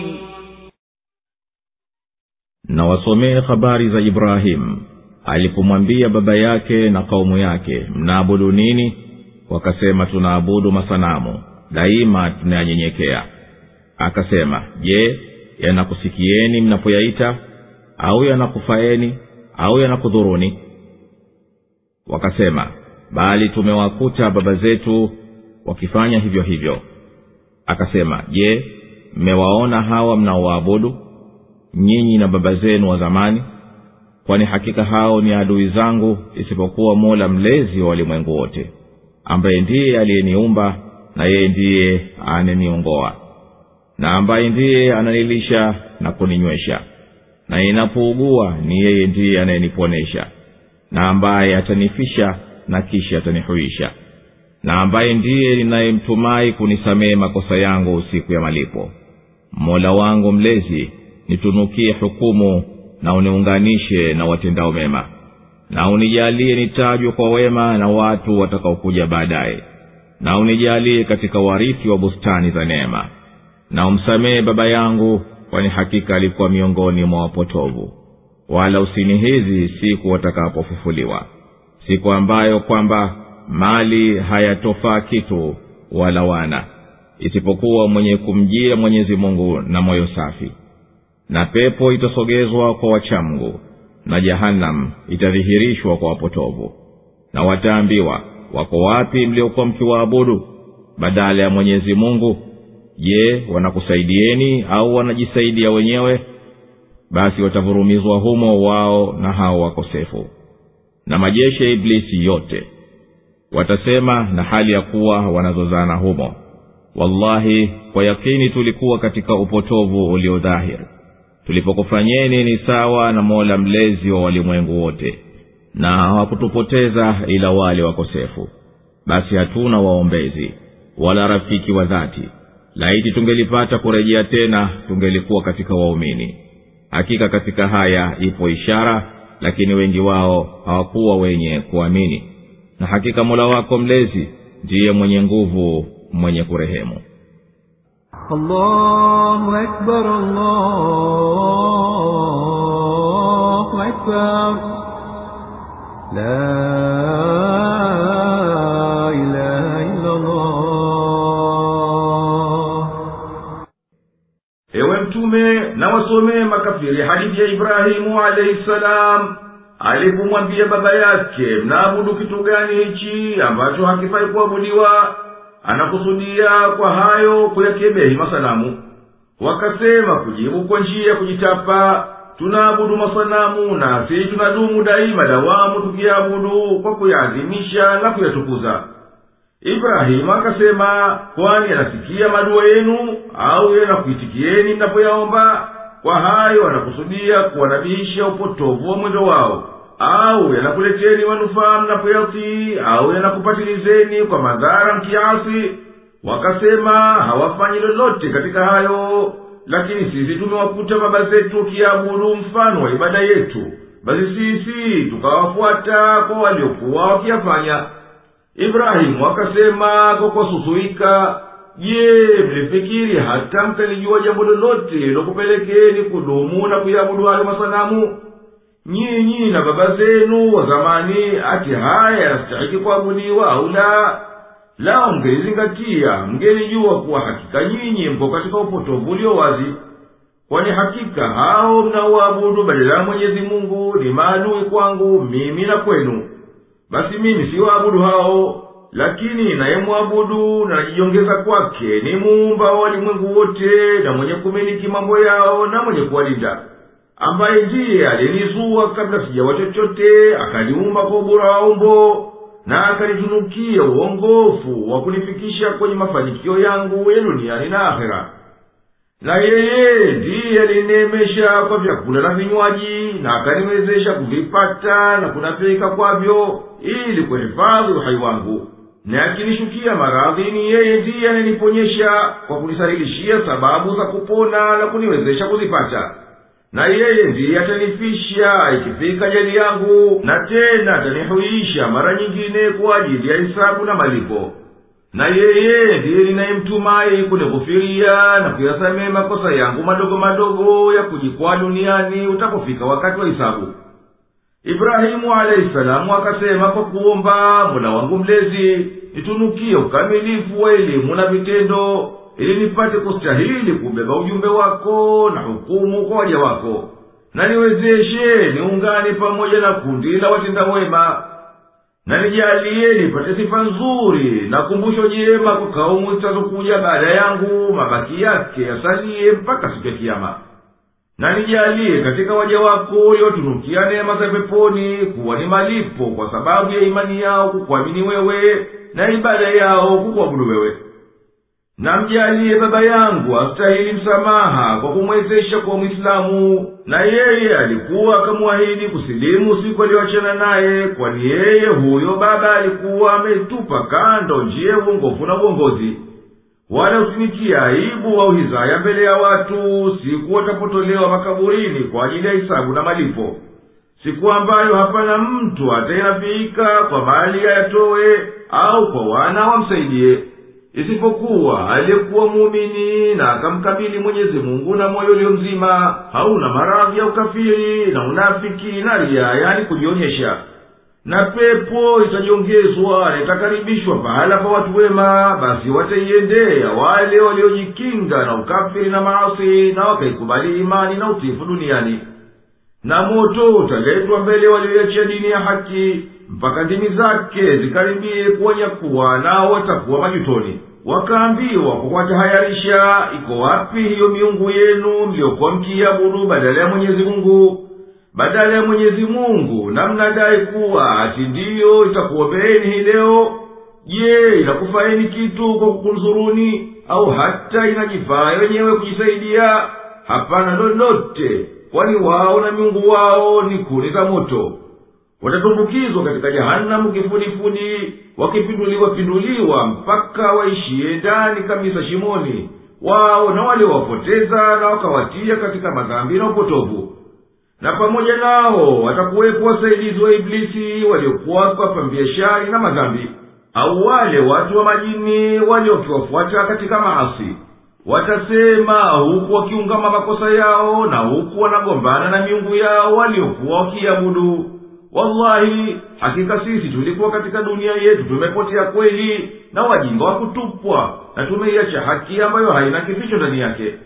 B: Na wasomee habari za Ibrahim alipomwambia baba yake na kaumu yake, mnaabudu nini? Wakasema, tunaabudu masanamu, daima tunayanyenyekea. Akasema, je, yanakusikieni mnapoyaita, au yanakufaeni, au yanakudhuruni? Wakasema, bali tumewakuta baba zetu wakifanya hivyo hivyo. Akasema, je, mmewaona hawa mnaoabudu nyinyi na baba zenu wa zamani? Kwani hakika hao ni adui zangu, isipokuwa Mola mlezi wa walimwengu wote, ambaye ndiye aliyeniumba na yeye ndiye ananiongoa, na ambaye ndiye ananilisha na kuninywesha, na ninapougua ni yeye ndiye anayeniponesha, na ambaye atanifisha na kisha atanihuisha, na ambaye ndiye ninayemtumai kunisamehe makosa yangu siku ya malipo. Mola wangu mlezi, nitunukie hukumu na uniunganishe na watendao mema, na unijalie nitajwe kwa wema na watu watakaokuja baadaye, na unijalie katika warithi wa bustani za neema, na umsamehe baba yangu, kwani hakika alikuwa miongoni mwa wapotovu. Wala usinihizi siku watakapofufuliwa, siku ambayo kwamba mali hayatofaa kitu wala wana, isipokuwa mwenye kumjia Mwenyezi Mungu na moyo safi. Na pepo itasogezwa kwa wachamgu, na jahannam itadhihirishwa kwa wapotovu. Na wataambiwa, wako wapi mliokuwa mkiwaabudu badala ya Mwenyezi Mungu? Je, wanakusaidieni au wanajisaidia wenyewe? Basi watavurumizwa humo wao na hao wakosefu. Na majeshi ya Iblisi yote watasema, na hali ya kuwa wanazozana humo, wallahi kwa yakini tulikuwa katika upotovu uliodhahiri, tulipokufanyeni ni sawa na Mola mlezi wa walimwengu wote, na hawakutupoteza ila wale wakosefu. Basi hatuna waombezi wala rafiki wa dhati. Laiti tungelipata kurejea tena, tungelikuwa katika waumini. Hakika katika haya ipo ishara, lakini wengi wao hawakuwa wenye kuamini. Na hakika Mola wako mlezi ndiye mwenye nguvu, mwenye kurehemu.
C: Allahu Akbar, Allahu Akbar, la ilaha illa Allah.
D: Ewe Mtume, na wasomee makafiri hadithi ya Ibrahimu alayhi salam alipomwambia baba yake, mnaabudu kitu gani hichi ambacho hakifai kuabudiwa? Anakusudia kwa hayo kuyakebehi masanamu. Wakasema kujibu kwa njia ya kujitapa, tunaabudu masanamu na si tunadumu daima dawamu tukiabudu kwa kuyaadhimisha na kuyatukuza. Ibrahimu akasema, kwani anasikia madua yenu au yanakuitikieni mnapoyaomba? Kwa hayo anakusudia kuwanabihisha upotovu wa mwendo wao, au yanakuleteni manufaa mnapoyatii, au yanakupatilizeni kwa madhara mkiasi? Wakasema hawafanyi lolote katika hayo, lakini sisi tumewakuta baba zetu kiabudu mfano wa ibada yetu, basi sisi tukawafuata kwa waliokuwa wakiyafanya. Ibrahimu akasema kwa kususuika, je, mlifikiri hata mkalijua jambo lolote lilokupelekeni kudumu na kuyabudu hayo masanamu? Nyinyi na baba zenu wa zamani, ati haya yanastahiki kuabudiwa au la? Lao mngelizingatia, mngelijua kuwa hakika nyinyi mko katika upotovu ulio wazi. Kwani hakika hao mnaoabudu badala ya Mwenyezi Mungu ni maadui kwangu mimi na kwenu. Basi mimi si waabudu hao, lakini nayemwabudu na najiongeza kwake ni Muumba wa walimwengu wote, na mwenye kumiliki mambo yao na mwenye kuwalinda, ambaye ndiye alinizua kabla sijawa chochote, akaniumba kwa ubora wa umbo, na akanitunukia uongofu wa kunifikisha kwenye mafanikio yangu ya duniani na akhera. Na yeye ndiye alineemesha kwa vyakula na vinywaji, na akaniwezesha kuvipata na kunafika kwavyo ili kuhifadhi uhai wangu. Na akinishukia maradhi, ni yeye ndiye ananiponyesha kwa kunisahilishia sababu za kupona na kuniwezesha kuzipata. Na yeye ndiye atanifisha ikifika ajali yangu, na tena atanihuisha mara nyingine kwa ajili ya hisabu na malipo. Na yeye ndiye ninayemtumai kunighufiria na kuyasamehe makosa yangu madogo madogo ya kujikwaa duniani utapofika wakati wa hisabu. Ibrahimu alayhi salamu akasema kwa kuomba, Mola wangu mlezi, nitunukie ukamilifu wa elimu na vitendo, ili nipate kustahili kubeba ujumbe wako na hukumu kwa waja wako, na niwezeshe niungane pamoja na kundi la watenda wema, na nijalie nipate sifa nzuri na kumbusho jema kwa kaumu zitazokuja baada yangu, mabaki yake yasalie mpaka siku ya kiyama. Na nijalie katika waja wako uliotunukia neema za peponi kuwa ni malipo kwa sababu ya imani yao kukuamini wewe na ibada yao kukuabudu wewe. na mjalie baba yangu astahili msamaha kwa kumwezesha kuwa Mwislamu, na yeye alikuwa akamuahidi kusilimu siku aliyoachana naye, kwani yeye huyo baba alikuwa ametupa kando njia ya uongofu na uongozi. Wala usinitie aibu au hizaya mbele ya watu siku watapotolewa makaburini kwa ajili ya hisabu na malipo, siku ambayo hapana mtu atainafika kwa mali ayatowe au kwa wana wamsaidie, isipokuwa aliyekuwa muumini na akamkabili Mwenyezi Mungu na moyo ulio mzima, hauna maradhi ya ukafiri na unafiki na ria, yani kujionyesha. Na pepo itajiongezwa na itakaribishwa pahala pa watu wema, basi wataiendea wale waliojikinga na ukafiri na maasi na wakaikubali imani na utifu duniani. Na moto utaletwa mbele walioiachia dini ya haki mpaka ndimi zake zikaribie kuwanyakuwa, nao watakuwa majutoni. Wakaambiwa kwa kuwatahayarisha, iko wapi hiyo miungu yenu mliokuwa mkiabudu badala ya Mwenyezi Mungu? Badala ya Mwenyezi Mungu na mnadai kuwa ati ndiyo itakuombeeni hii leo. Je, inakufaeni kitu kwa kukunzuruni, au hata inajifaa wenyewe kujisaidia? Hapana lolote, kwani wao na miungu wao ni kuni za moto. Watatumbukizwa katika jahanamu kifudifudi, wakipinduliwa-pinduliwa mpaka waishie ndani kabisa shimoni, wao na wale wapoteza na wakawatia katika madhambi na upotovu. Na pamoja nao watakuwepo wasaidizi wa Iblisi waliokuwa kwa pambia shari na madhambi, au wale watu wa majini waliokiwafuata katika maasi. Watasema huku wakiungama makosa yao na huku wanagombana na miungu yao waliokuwa wakiabudu, wallahi hakika sisi tulikuwa katika dunia yetu tumepotea kweli na wajinga wa kutupwa, na tumeiacha haki ambayo haina kificho ndani yake.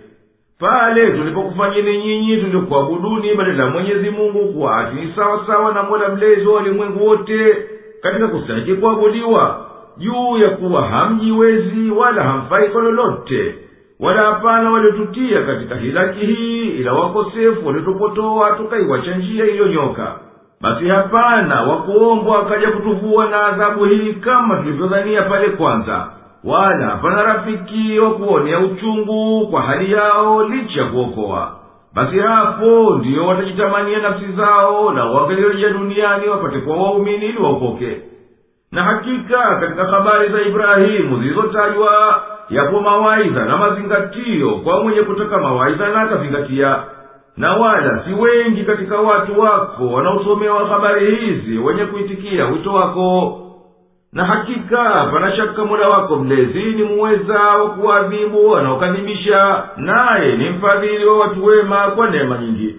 D: Pale tulipokufanyeni nyinyi tuliokuabuduni badala ya Mwenyezi Mungu kuwa ati ni sawa sawa na Mola mlezi wa ulimwengu wote katika kustahiki kuabudiwa, juu ya kuwa hamjiwezi wala hamfai kwa lolote, wala hapana waliotutia katika hilaki hii ila wakosefu waliotupotoa tukaiwacha njia iliyonyoka. Basi hapana wakuombwa akaja kutuvua na adhabu hii kama tulivyodhania pale kwanza, wala hapana rafiki wa kuonea uchungu kwa hali yao licha kuokoa. Basi hapo ndiyo watajitamania nafsi zao na wangelirejea duniani wapate kwa waumini ili waokoke. Na hakika katika habari za Ibrahimu zilizotajwa yapo mawaidha na mazingatio kwa mwenye kutaka mawaidha na akazingatia. Na wala si wengi katika watu wako wanaosomewa habari hizi wenye kuitikia wito wako. Na hakika pana shaka Mola wako mlezi ni muweza wa kuadhibu wanaokadhibisha, naye ni mfadhili wa watu wema kwa neema nyingi.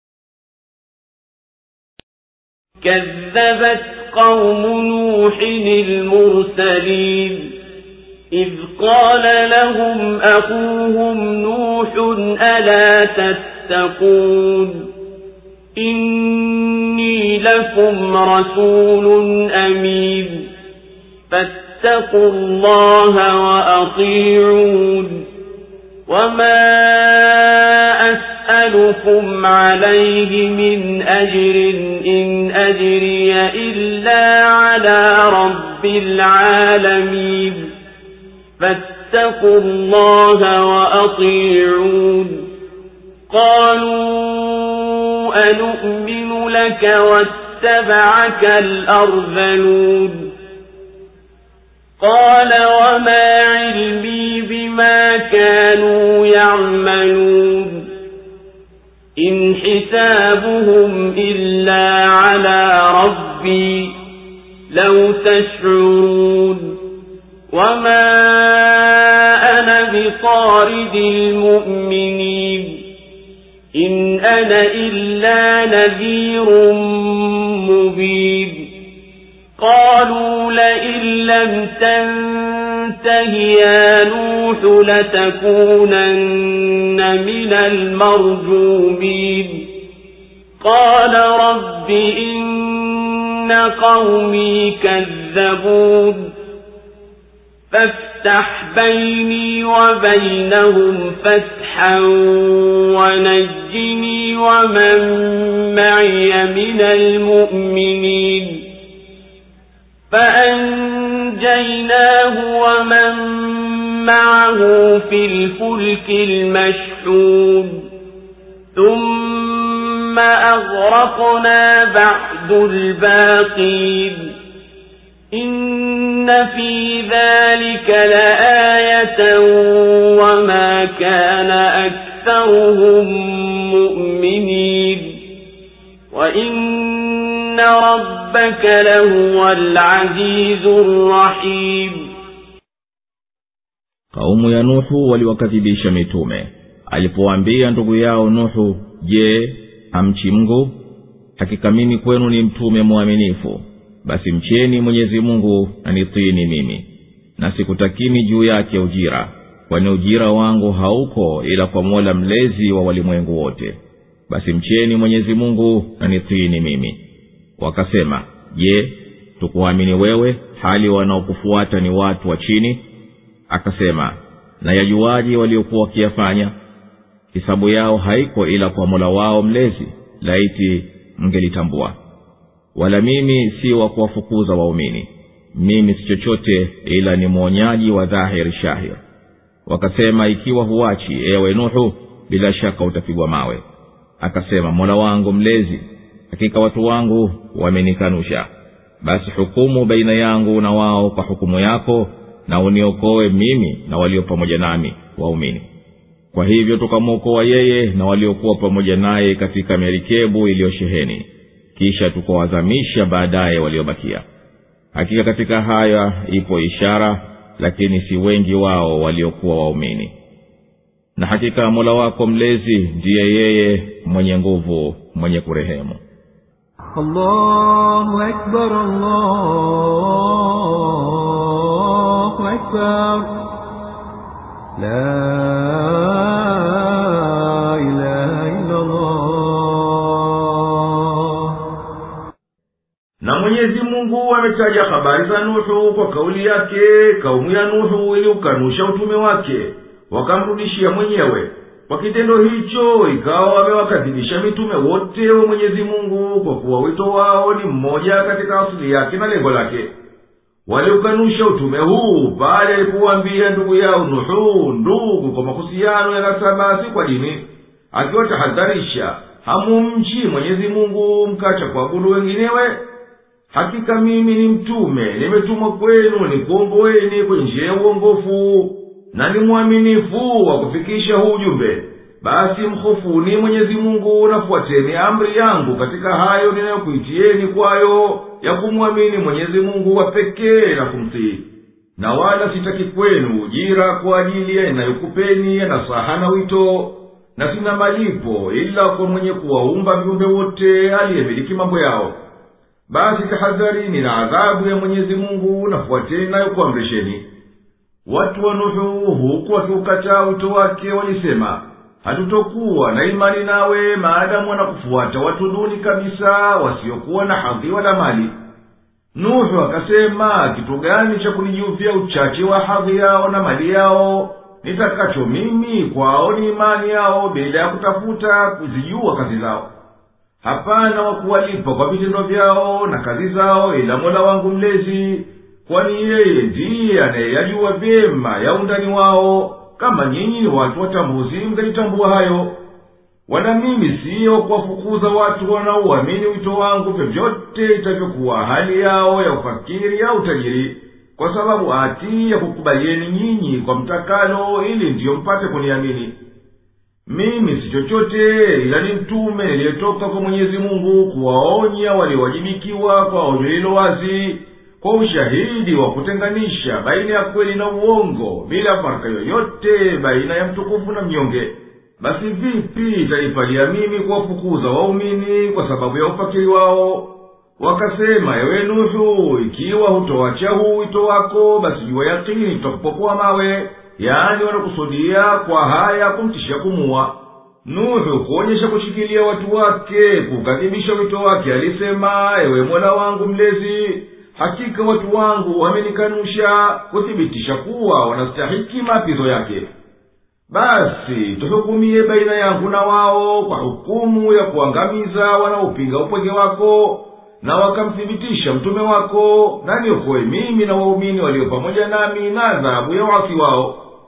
A: كذبت قوم نوح المرسلين إذ قال لهم أخوهم نوح ألا تتقون إني لكم رسول أمين فاتقوا الله وأطيعون وما أسألكم عليه من أجر إن أجري إلا على رب العالمين فاتقوا الله وأطيعون قالوا أنؤمن لك واتبعك الأرذلون قال وما علمي بما كانوا يعملون إن حسابهم إلا على ربي لو تشعرون وما أنا بطارد المؤمنين إن أنا إلا نذير مبين قالوا لئن لم تنته يا نوح لتكونن من المرجومين قال رب إن قومي كذبون فافتح بيني وبينهم فتحا ونجني ومن معي من المؤمنين فأنجيناه ومن معه في الفلك المشحون ثم أغرقنا بعد الباقين إن في ذلك لآية وما كان أكثرهم مؤمنين وإن ربك لهو العزيز الرحيم.
B: Kaumu ya Nuhu waliwakadhibisha mitume. Alipowaambia ndugu yao Nuhu, je, hamchi Mungu? Hakika mimi kwenu ni mtume mwaminifu. Basi mcheni Mwenyezi Mungu na nitiini mimi. Na sikutakini juu yake ujira, kwani ujira wangu hauko ila kwa Mola mlezi wa walimwengu wote. Basi mcheni Mwenyezi Mungu na nitiini mimi. Wakasema, je, tukuamini wewe hali wanaokufuata ni watu wa chini? Akasema, na yajuaje waliokuwa wakiyafanya? Hisabu yao haiko ila kwa Mola wao mlezi, laiti mngelitambua. Wala mimi si wa kuwafukuza waumini, mimi si chochote ila ni mwonyaji wa dhahiri shahir. Wakasema, ikiwa huachi ewe Nuhu, bila shaka utapigwa mawe. Akasema, Mola wangu mlezi, hakika watu wangu wamenikanusha. Basi hukumu baina yangu na wao kwa hukumu yako, na uniokoe mimi na walio pamoja nami waumini. Kwa hivyo tukamwokoa yeye na waliokuwa pamoja naye katika merikebu iliyosheheni, kisha tukawazamisha baadaye waliobakia. Hakika katika haya ipo ishara, lakini si wengi wao waliokuwa waumini. Na hakika Mola wako mlezi ndiye yeye mwenye nguvu, mwenye kurehemu.
C: Allahu Akbar, Allahu Akbar, la ilaha illa Allah.
D: Na Mwenyezi Mungu ametaja habari za Nuhu kwa kauli yake, kaumu ya Nuhu iliukanusha utume wake, wakamrudishia mwenyewe. Kwa kitendo hicho ikawa wamewakadhibisha mitume wote wa Mwenyezi Mungu, kwa kuwa wito wao ni mmoja katika asili yake na lengo lake. Waliukanusha utume huu pale alipowaambia ndugu yao Nuhu, ndugu kwa mahusiano ya nasaba si kwa dini, akiwatahadharisha, hamumchi Mwenyezi Mungu mkacha kuabudu wenginewe. Hakika mimi ni mtume, nimetumwa kwenu nikuongoeni kwenye njia ya uongofu, na ni mwaminifu wa kufikisha huu ujumbe. Basi mkhofuni Mwenyezi Mungu na fuateni amri yangu katika hayo ninayokuitieni kwayo, ya kumwamini Mwenyezi Mungu wa pekee na kumtii. Na wala sitaki kwenu ujira kwa ajili ya inayokupeni ya nasaha na wito, na sina malipo ila kwa mwenye kuwaumba viumbe wote aliyemiliki mambo yao. Basi tahadharini na adhabu ya Mwenyezi Mungu na fuateni nayo kuamrisheni. Watu wa Nuhu huku wakiukataa wito wake walisema, hatutokuwa na imani nawe maadamu wanakufuata watu duni kabisa wasiokuwa na hadhi wala mali. Nuhu akasema, kitu gani cha kunijuvia uchache wa hadhi yao na mali yao? Nitakacho mimi kwao ni imani yao bila ya kutafuta kuzijua kazi zao. Hapana wa kuwalipa kwa vitendo vyao na kazi zao ila Mola wangu mlezi, kwani yeye ndiye anayejua vyema ya undani wao. Kama nyinyi ni watu watambuzi mngelitambua hayo. Wala mimi siyo kuwafukuza watu wanaoamini wito wangu vyovyote itavyokuwa hali yao ya ufakiri au utajiri, kwa sababu ati ya kukubalieni nyinyi kwa mtakalo ili ndiyo mpate kuniamini. Mimi si chochote ila ni mtume niliyetoka kwa Mwenyezi Mungu kuwaonya waliowajibikiwa kwa onyo hilo wazi, kwa ushahidi wa kutenganisha baina ya kweli na uongo bila farka yoyote baina ya mtukufu na mnyonge. Basi vipi itanipalia mimi kuwafukuza waumini kwa sababu ya ufakiri wao? Wakasema, ewe Nuhu, ikiwa hutoacha huu wito wako, basi jua yakini tutakupokuwa mawe. Yaani wanakusudia kwa haya kumtishia kumua. Nuhu kuonyesha kushikilia watu wake, kukadhibisha wito wake, alisema, ewe Mola wangu mlezi, hakika watu wangu wamenikanusha, kuthibitisha kuwa wanastahiki maapizo yake. Basi tuhukumie baina yangu na wao kwa hukumu ya kuangamiza wanaopinga upweke wako na wakamthibitisha mtume wako, na niokoe mimi na waumini walio pamoja nami na adhabu ya waasi wao.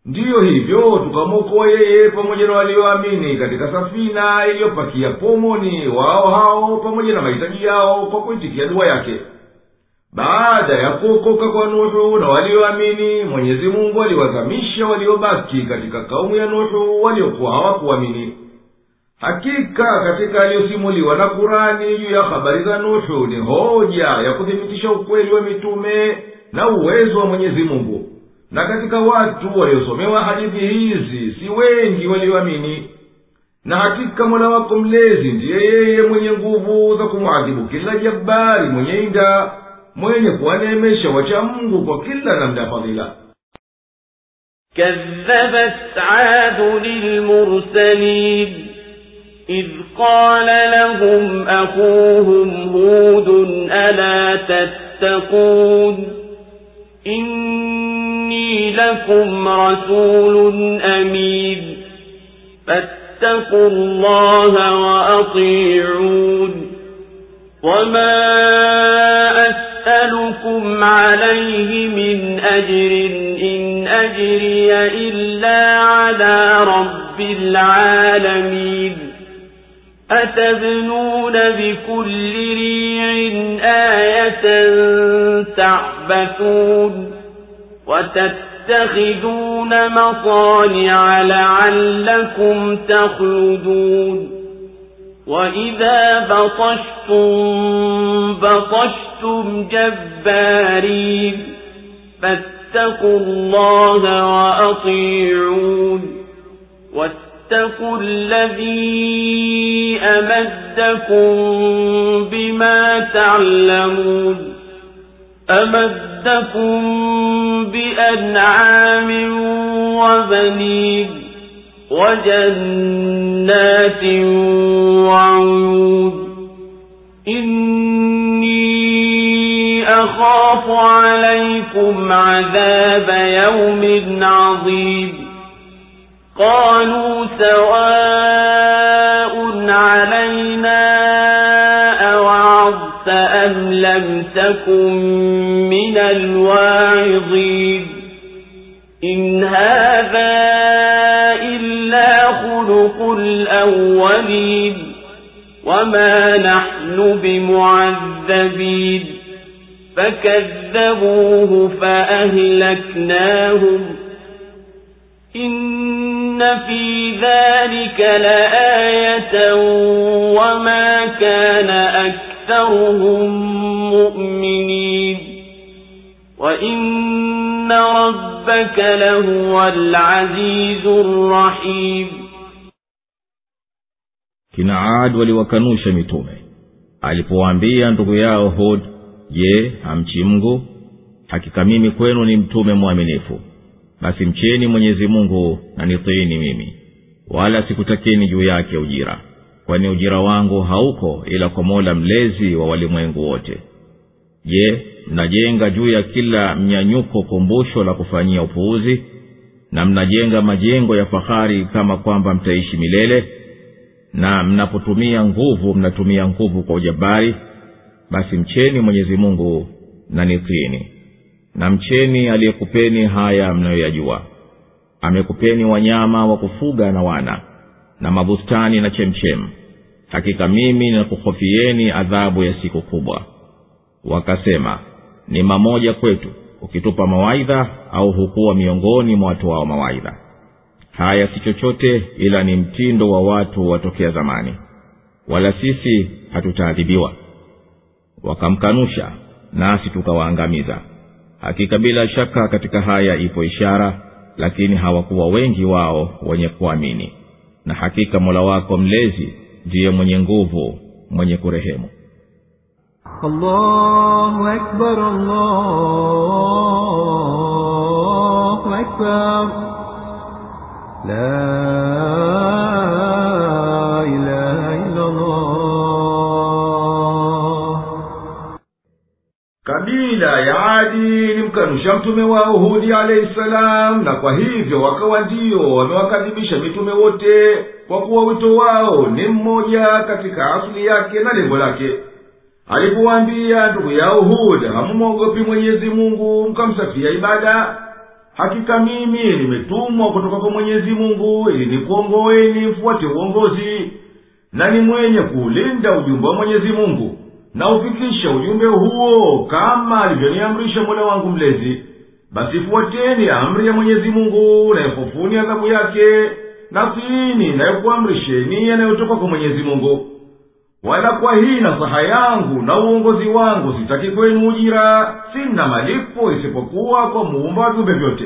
D: ndiyo hivyo tukamwokoa yeye pamoja na walioamini katika safina iliyopakia pomoni wao hao pamoja na mahitaji yao kwa kuitikia dua yake. Baada ya kuokoka kwa Nuhu na walioamini, Mwenyezi Mungu aliwazamisha waliobaki katika kaumu ya Nuhu waliokuwa hawakuamini. Hakika katika aliyosimuliwa na Kurani juu ya habari za Nuhu ni hoja ya kuthibitisha ukweli wa mitume na uwezo wa Mwenyezi Mungu. Na katika watu waliosomewa hadithi hizi si wengi walioamini. Na hakika Mola wako mlezi ndiye yeye mwenye nguvu za kumwadhibu kila jabari mwenye inda, mwenye kuwaneemesha wacha Mungu kwa kila namna ya fadhila.
A: كذبت عاد للمرسلين إذ قال لهم أخوهم هود ألا تتقون إني لكم رسول أمين فاتقوا الله وأطيعون وما أسألكم عليه من أجر إن أجري إلا على رب العالمين أتبنون بكل ريع آية تعبثون وتتخذون مصانع لعلكم تخلدون وإذا بطشتم بطشتم جبارين فاتقوا الله وأطيعون واتقوا الذي أمدكم بما تعلمون أمدكم بأنعام وبنين وجنات وعيون إني أخاف عليكم عذاب يوم عظيم قالوا سواء علينا أوعظت أم لم تكن من الواعظين إن هذا إلا خلق الأولين وما نحن بمعذبين فكذبوه فأهلكناهم إن في ذلك لآية وما كان أكثرهم مؤمنين وإن ربك لهو العزيز الرحيم.
B: Kina Ad waliwakanusha mitume alipowaambia ndugu yao Hud, je, hamchi Mungu? Hakika mimi kwenu ni mtume mwaminifu. Basi mcheni Mwenyezi Mungu na nitiini mimi, wala sikutakeni juu yake ujira, kwani ujira wangu hauko ila kwa Mola mlezi wa walimwengu wote. Je, mnajenga juu ya kila mnyanyuko kumbusho la kufanyia upuuzi, na mnajenga majengo ya fahari kama kwamba mtaishi milele, na mnapotumia nguvu mnatumia nguvu kwa ujabari? Basi mcheni Mwenyezi Mungu na nitiini. Na mcheni aliyekupeni haya mnayoyajua. Amekupeni wanyama wa kufuga na wana, na mabustani na chemchem. Hakika mimi nakuhofieni adhabu ya siku kubwa. Wakasema, ni mamoja kwetu, ukitupa mawaidha au hukuwa miongoni mwa watu wao mawaidha. Haya si chochote ila ni mtindo wa watu watokea zamani, wala sisi hatutaadhibiwa. Wakamkanusha, nasi tukawaangamiza. Hakika bila shaka katika haya ipo ishara, lakini hawakuwa wengi wao wenye kuamini. Na hakika Mola wako mlezi ndiye mwenye nguvu, mwenye kurehemu.
C: Allahu Akbar, Allahu Akbar, la ilaha illa Allah.
D: Kabila ya Adi ilimkanusha mtume wao Hudi alayhi salam, na kwa hivyo wakawa ndio wamewakadhibisha mitume wote, kwa kuwa wito wao ni mmoja katika asili yake na lengo lake. Alipowaambia ndugu yao Hud, hamumwogopi Mwenyezi Mungu mkamsafia ibada, hakika mimi nimetumwa kutoka kwa Mwenyezi Mungu ili nikuongoeni mfuate uongozi, na ni mwenye kuulinda ujumbe wa Mwenyezi Mungu na ufikisha ujumbe huo kama alivyoniamrisha Mola wangu mlezi. Basi fuateni amri ya Mwenyezi Mungu na yafufuni adhabu yake, na tiini na yakuamrisheni yanayotoka kwa Mwenyezi Mungu. Wala kwa hii nasaha yangu na uongozi wangu sitaki kwenu ujira, sina malipo isipokuwa kwa Muumba wa viumbe vyote.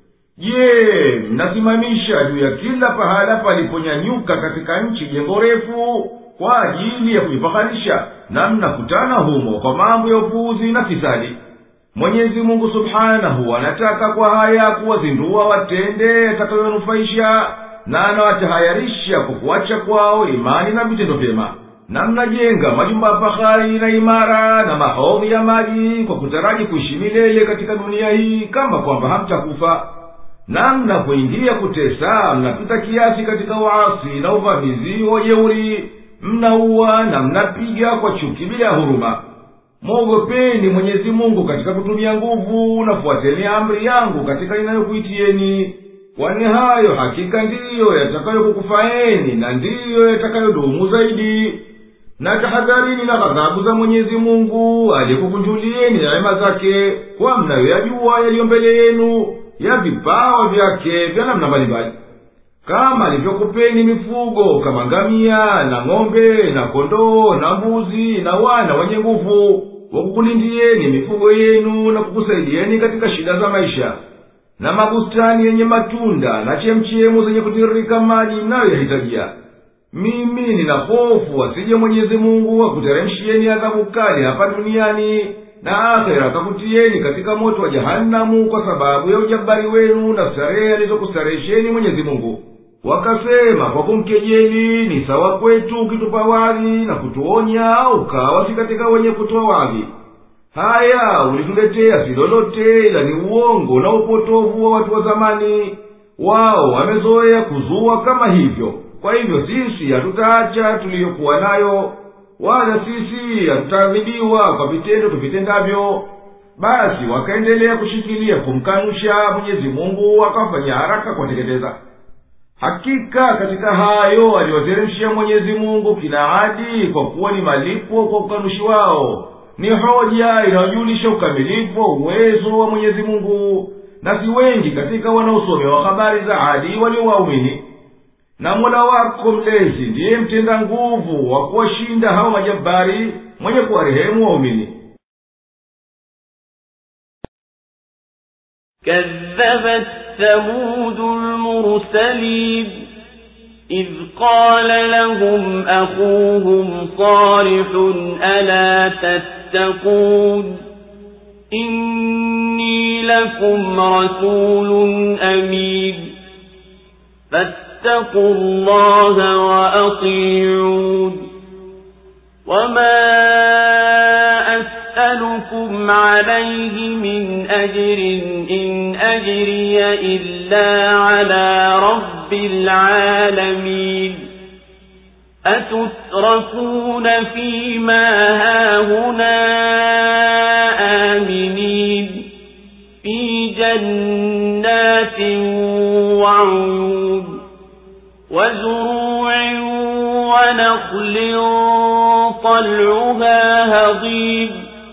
D: Je, mnasimamisha juu ya kila pahala paliponyanyuka katika nchi jengo refu kwa ajili ya kujifaharisha, na mnakutana humo kwa mambo ya upuuzi na fisadi? Mwenyezi Mungu subhanahu anataka kwa haya kuwazindua watende atakayonufaisha, na anawatahayarisha kwa kuacha kwao imani na vitendo vyema. Na mnajenga majumba ya fahari na imara na mahodhi ya maji kwa kutaraji kuishi milele katika dunia hii kama kwamba hamtakufa. Na mnapoingia kutesa mnapita kiasi katika uasi na uvamizi wa jeuri, mnaua na mnapiga kwa chuki bila huruma. Mwogopeni Mwenyezi Mungu katika kutumia nguvu, na fuateni amri yangu katika inayokuitieni, kwani hayo hakika ndiyo yatakayokukufaeni na ndiyo yatakayodumu zaidi. Na tahadharini na ghadhabu za Mwenyezi Mungu aliyekukunjulieni neema zake kwa mnayoyajua yaliyo mbele yenu ya vipawa vyake vya namna mbalimbali, kama alivyokupeni mifugo kama ngamia na ng'ombe na kondoo na mbuzi na wana wenye nguvu wa kukulindieni mifugo yenu na kukusaidieni katika shida za maisha, na mabustani yenye matunda na chemchemu zenye kutiririka maji mnayoyahitajia. Mimi nina hofu asije Mwenyezi Mungu akuteremshieni adhabu kali hapa duniani, na akhera akakutieni katika moto wa jahanamu kwa sababu ya ujabari wenu na starehe alizokustarehesheni Mwenyezi Mungu. Wakasema kwa kumkejeli, ni sawa kwetu ukitupa wadhi na kutuonya, au kawa si katika wenye kutoa wadhi. Haya ulituletea si lolote ila ni uongo na upotovu wa watu wa zamani. Wao wamezoea kuzua kama hivyo, kwa hivyo sisi hatutaacha tuliyokuwa nayo, wala sisi hatutaadhibiwa kwa vitendo tuvitendavyo. Basi wakaendelea kushikilia kumkanusha Mwenyezi Mungu, wakafanya haraka kuwateketeza. Hakika katika hayo aliwateremshia Mwenyezi Mungu kina Adi kwa kuwa ni malipo kwa ukanushi wao, ni hoja inayojulisha ukamilifu wa uwezo wa Mwenyezi Mungu, na si wengi katika wanaosomewa habari za Adi waliowaumini. Na Mola wako mlezi ndiye mtenda nguvu wa kuwashinda hao majabari, mwenye kuwarehemu waumini.
A: كذبت ثمود المرسلين إذ قال لهم أخوهم صالح ألا تتقون إني لكم رسول أمين فاتقوا الله وأطيعون وما أسألكم عليه من أجر إن أجري إلا على رب العالمين أتتركون فيما هاهنا آمنين في جنات وعيون وزروع ونخل طلعها هضيم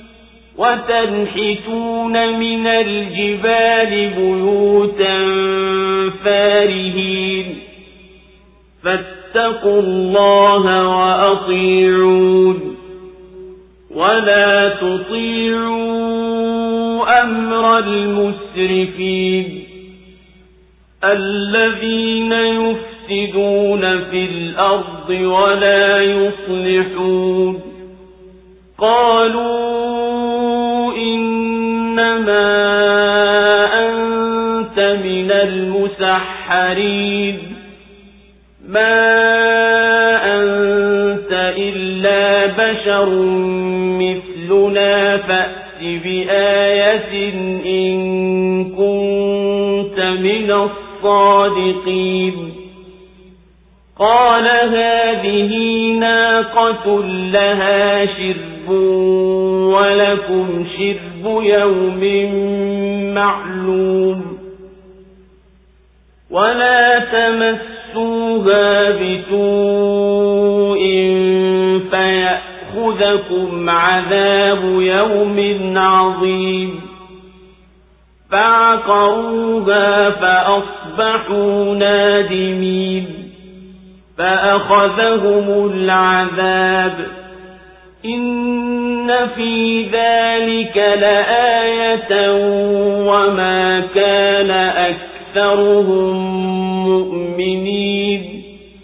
A: وتنحتون من الجبال بيوتا فارهين فاتقوا الله وأطيعون ولا تطيعوا أمر المسرفين الذين يفسدون في الأرض ولا يصلحون قالوا إنما أنت من المسحرين ما أنت إلا بشر مثلنا فأت بآية إن كنت من الصادقين قال هذه ناقة لها شرب ولكم شرب يوم معلوم ولا تمسوها بسوء فيأخذكم عذاب يوم عظيم فعقروها فأصبحوا نادمين فأخذهم العذاب إن في ذلك لآية وما كان أكثرهم مؤمنين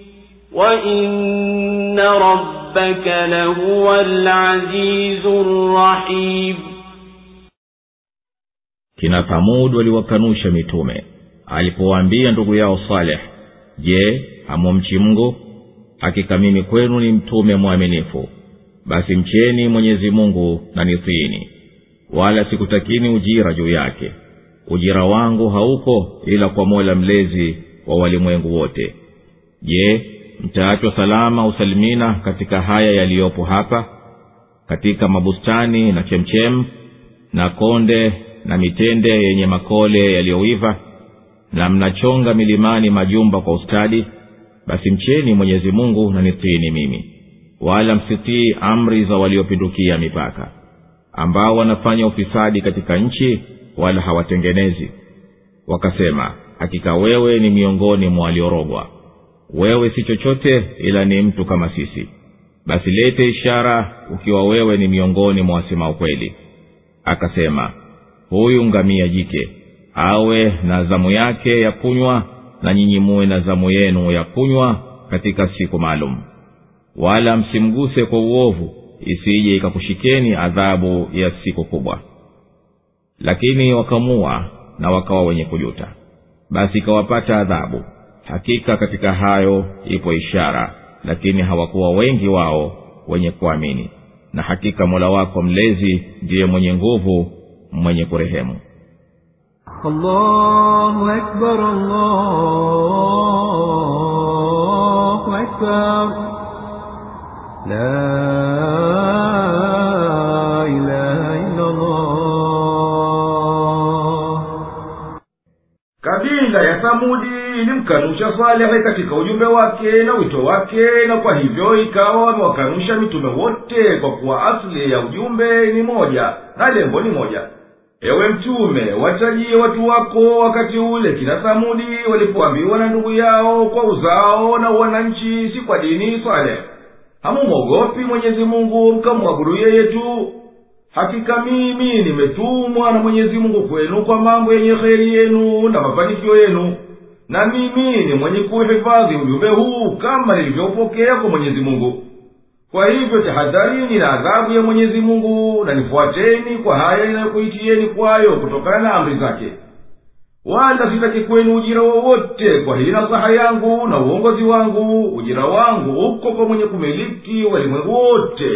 A: وإن ربك لهو العزيز الرحيم.
B: Kina Thamud waliwakanusha mitume alipowaambia ndugu yao Saleh, je, hamumchi Mungu? Hakika mimi kwenu ni mtume mwaminifu. Basi mcheni Mwenyezi Mungu na nitiini, wala sikutakini ujira juu yake. Ujira wangu hauko ila kwa Mola mlezi wa walimwengu wote. Je, mtaachwa salama usalimina katika haya yaliyopo hapa, katika mabustani na chemchem na konde na mitende yenye makole yaliyoiva, na mnachonga milimani majumba kwa ustadi? Basi mcheni Mwenyezi Mungu na nitiini mimi, wala msitii amri za waliopindukia mipaka, ambao wanafanya ufisadi katika nchi wala hawatengenezi. Wakasema, hakika wewe ni miongoni mwa waliorogwa, wewe si chochote ila ni mtu kama sisi. Basi lete ishara ukiwa wewe ni miongoni mwa wasema ukweli. Akasema, huyu ngamia jike awe na zamu yake ya kunywa, na nyinyi muwe na zamu yenu ya kunywa katika siku maalum, wala msimguse kwa uovu, isije ikakushikeni adhabu ya siku kubwa. Lakini wakamua na wakawa wenye kujuta, basi ikawapata adhabu. Hakika katika hayo ipo ishara, lakini hawakuwa wengi wao wenye kuamini. Na hakika Mola wako mlezi ndiye mwenye nguvu, mwenye kurehemu.
C: Allahu Akbar, Allahu Akbar, la ilaha illa Allah.
D: Kabila ya Thamudi ilimkanusha Saleh katika ujumbe wake na wito wake, na kwa hivyo ikawa wamewakanusha mitume wote, kwa kuwa asili ya ujumbe ni moja na lengo ni moja. Ewe mtume, watajie watu wako wakati ule kina Thamudi walipoambiwa na ndugu yao kwa uzao na wananchi, si kwa dini Saleh, hamumwogopi Mwenyezi Mungu mkamwabudu yeye tu? Hakika mimi nimetumwa na Mwenyezi Mungu kwenu kwa mambo yenye kheri yenu na mafanikio yenu, na mimi ni mwenye kuhifadhi ujumbe huu kama nilivyoupokea kwa Mwenyezi Mungu. Kwa hivyo tahadharini na adhabu ya Mwenyezi Mungu, na nifuateni kwa haya ninayokuitieni kwayo kutokana na amri zake. Wala sitaki kwenu ujira wowote kwa hii nasaha yangu na uongozi wangu. Ujira wangu uko kwa mwenye kumiliki walimwengu wote.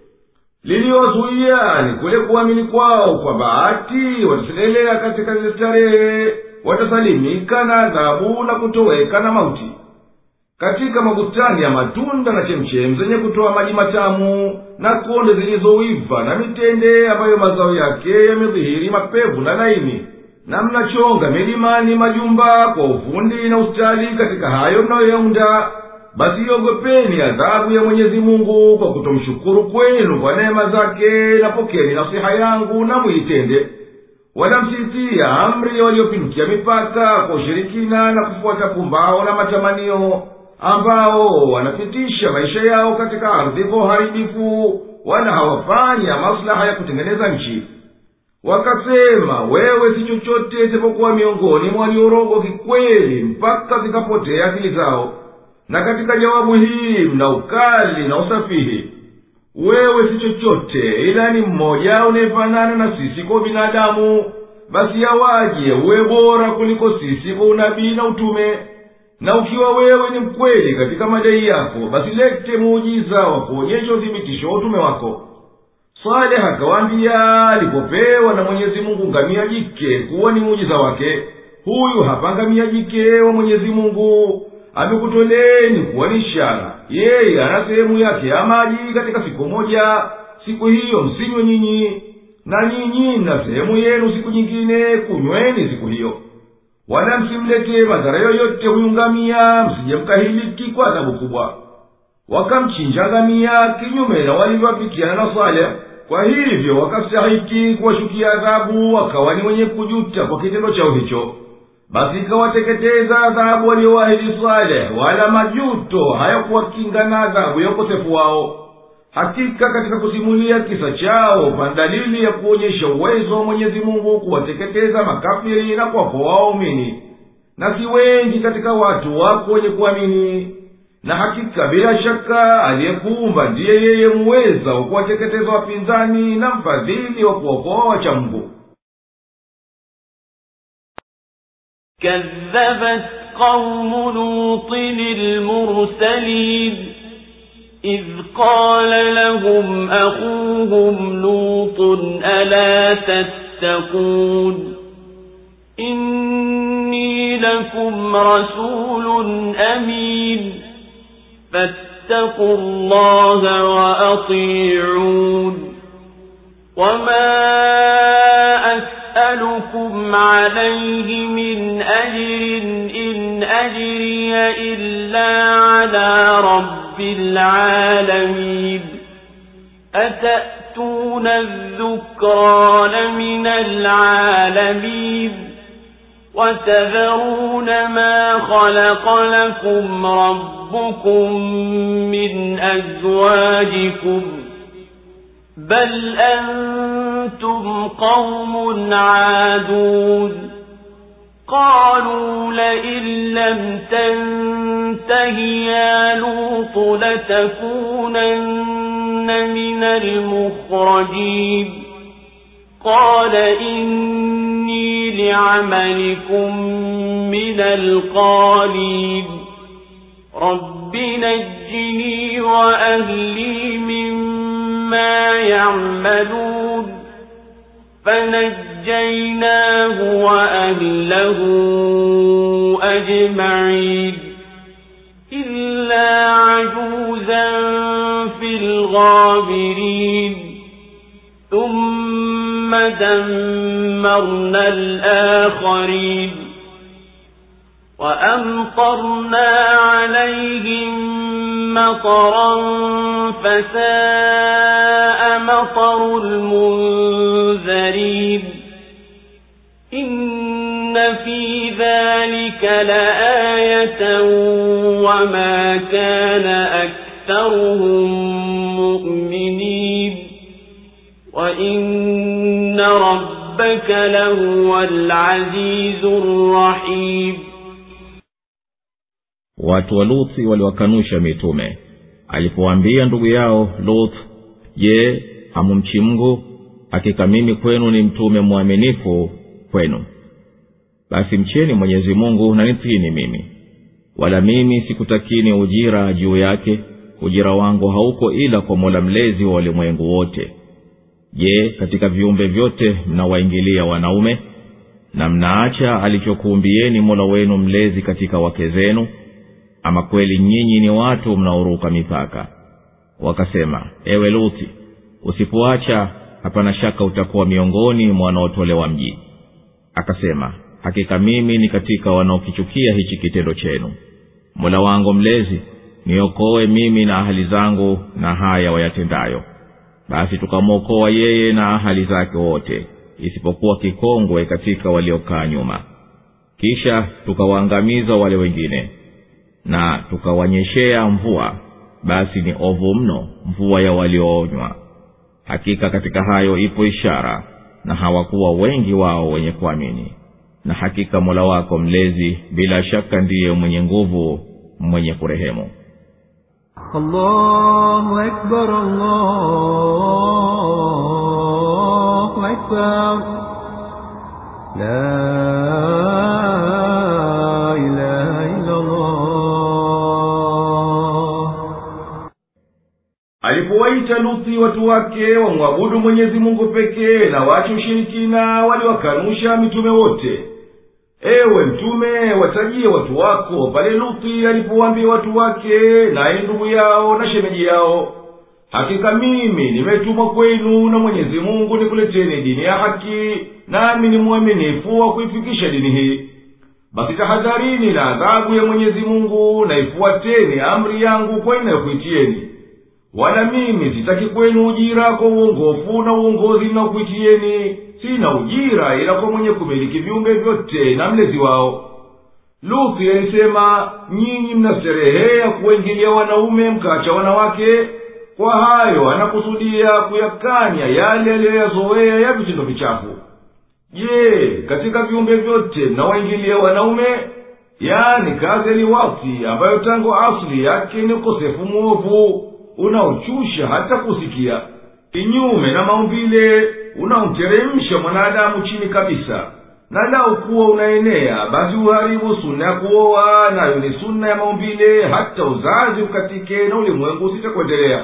D: Liliyozuia ni kule kuamini kwao kwa bahati wataselelea katika zile starehe, watasalimika na adhabu na kutoweka na mauti. Katika mabustani ya matunda na chemchem zenye kutoa maji matamu, na konde zilizoiva na mitende ambayo mazao yake yamedhihiri mapevu na laini, na mnachonga milimani majumba kwa ufundi na ustadi katika hayo mnayoyaunda, basi iogopeni adhabu ya Mwenyezi Mungu kwa kutomshukuru kwenu kwa neema zake, na pokeni nasiha yangu na muitende. Wala msitia amri waliopindukia mipaka kwa ushirikina na kufuata pumbao na matamanio, ambao wanapitisha maisha yao katika ardhi kwa uharibifu, wala hawafanya maslaha ya kutengeneza nchi. Wakasema, wewe si chochote isipokuwa miongoni mwa waliorogwa kikweli, mpaka zikapotea akili zao. Na katika jawabu hii mna ukali na usafihi. Wewe si chochote ila ni mmoja unayefanana na sisi kwa binadamu, basi yawaje uwe bora kuliko sisi kwa unabii na utume? Na ukiwa wewe ni mkweli katika madai yako, basi lete muujiza wa kuonyesha uthibitisho wa utume wako. Saleh akawaambia alipopewa na Mwenyezi Mungu ngamia jike kuwa ni muujiza wake, huyu hapa ngamia jike wa Mwenyezi Mungu amekutoleni kuwa ni ishara. Yeye ana sehemu yake ya maji katika siku moja, siku hiyo msinywe nyinyi, na nyinyi na sehemu yenu siku nyingine kunyweni siku hiyo. wala msimletee madhara yoyote huyu ngamia, msije mkahiliki kwa adhabu kubwa. Wakamchinja ngamia kinyume na walivyoafikiana na Saleh. Kwa hivyo wakastahiki kuwashukia adhabu, wakawa ni wenye kujuta kwa kitendo chao hicho. Basi ikawateketeza adhabu waliowaahidi Saleh, wala majuto hayakuwakinga na adhabu ya ukosefu wao. Hakika katika kusimulia kisa chao pana dalili ya kuonyesha uwezo wa Mwenyezi Mungu kuwateketeza makafiri na kuwapoa waumini. Na si wengi katika watu wako wenye kuamini. Na hakika bila shaka aliyekuumba ndiye yeye muweza wa kuwateketeza wapinzani na mfadhili wa kuwapoa wacha Mungu.
A: كذبت قوم لوط المرسلين إذ قال لهم أخوهم لوط ألا تتقون إني لكم رسول أمين فاتقوا الله وأطيعون وما أسألكم عليه من أجر إن أجري إلا على رب العالمين أتأتون الذكران من العالمين وتذرون ما خلق لكم ربكم من أزواجكم بل أنتم قوم عادون قالوا لئن لم تنته يا لوط لتكونن من المخرجين قال إني لعملكم من القالين رب نجني وأهلي مما يعملون فنجيناه وأهله أجمعين إلا عجوزا في الغابرين ثم دمرنا الآخرين وأمطرنا عليهم مطرا فساء مطر المنذرين إن في ذلك لآية وما كان أكثرهم مؤمنين وإن ربك لهو العزيز الرحيم.
B: Watu wa Luthi waliwakanusha mitume. Alipowaambia ndugu yao Lut, je, hamumchi Mungu? Hakika mimi kwenu ni mtume mwaminifu kwenu. Basi mcheni Mwenyezi Mungu na nitiini mimi. Wala mimi sikutakini ujira juu yake, ujira wangu hauko ila kwa Mola mlezi wa ulimwengu wote. Je, katika viumbe vyote mnawaingilia wanaume na mnaacha alichokuumbieni Mola wenu mlezi katika wake zenu? Ama kweli nyinyi ni watu mnaoruka mipaka. Wakasema, ewe Luti, usipoacha hapana shaka utakuwa miongoni mwa wanaotolewa mji. Akasema, hakika mimi ni katika wanaokichukia hichi kitendo chenu. Mola wangu mlezi, niokoe mimi na ahali zangu na haya wayatendayo. Basi tukamwokoa yeye na ahali zake wote, isipokuwa kikongwe katika waliokaa nyuma. Kisha tukawaangamiza wale wengine na tukawanyeshea mvua, basi ni ovu mno mvua ya walioonywa. Hakika katika hayo ipo ishara, na hawakuwa wengi wao wenye kuamini. Na hakika Mola wako mlezi bila shaka ndiye mwenye nguvu, mwenye kurehemu.
C: Allahu Akbar, Allahu Akbar, la ilaha illa Allah.
D: Alipowaita Luthi watu wake wamwabudu Mwenyezi Mungu pekee na waache ushirikina, waliwakanusha mitume wote. Ewe mtume, watajie watu wako pale Luthi alipowaambia watu wake na ndugu yao na shemeji yao, hakika mimi nimetumwa kwenu na Mwenyezi Mungu nikuleteni dini ya haki, nami ni mwaminifu wa kuifikisha dini hii. basi tahadharini na adhabu ya Mwenyezi Mungu, na ifuateni amri yangu kwa inayokuitieni. Wala mimi sitaki kwenu ujira kwa uongofu na uongozi ninaokuitieni. Sina ujira ila kwa mwenye kumiliki viumbe vyote na mlezi wao. Luthi alisema, nyinyi mnasterehea kuingilia wanaume mkaacha wanawake. Kwa hayo anakusudia kuyakanya yale aliyoyazoea ya vitendo vichafu. Je, katika viumbe vyote mnawaingilia wanaume? Yani kazi liwati ambayo tangu asili yake ni ukosefu mwovu unaochusha hata kusikia, kinyume na maumbile unaomteremsha mwanadamu chini kabisa. Na lau kuwa unaenea, basi uharibu sunna ya kuoa, nayo ni sunna ya maumbile, hata uzazi ukatike na ulimwengu usitakuendelea.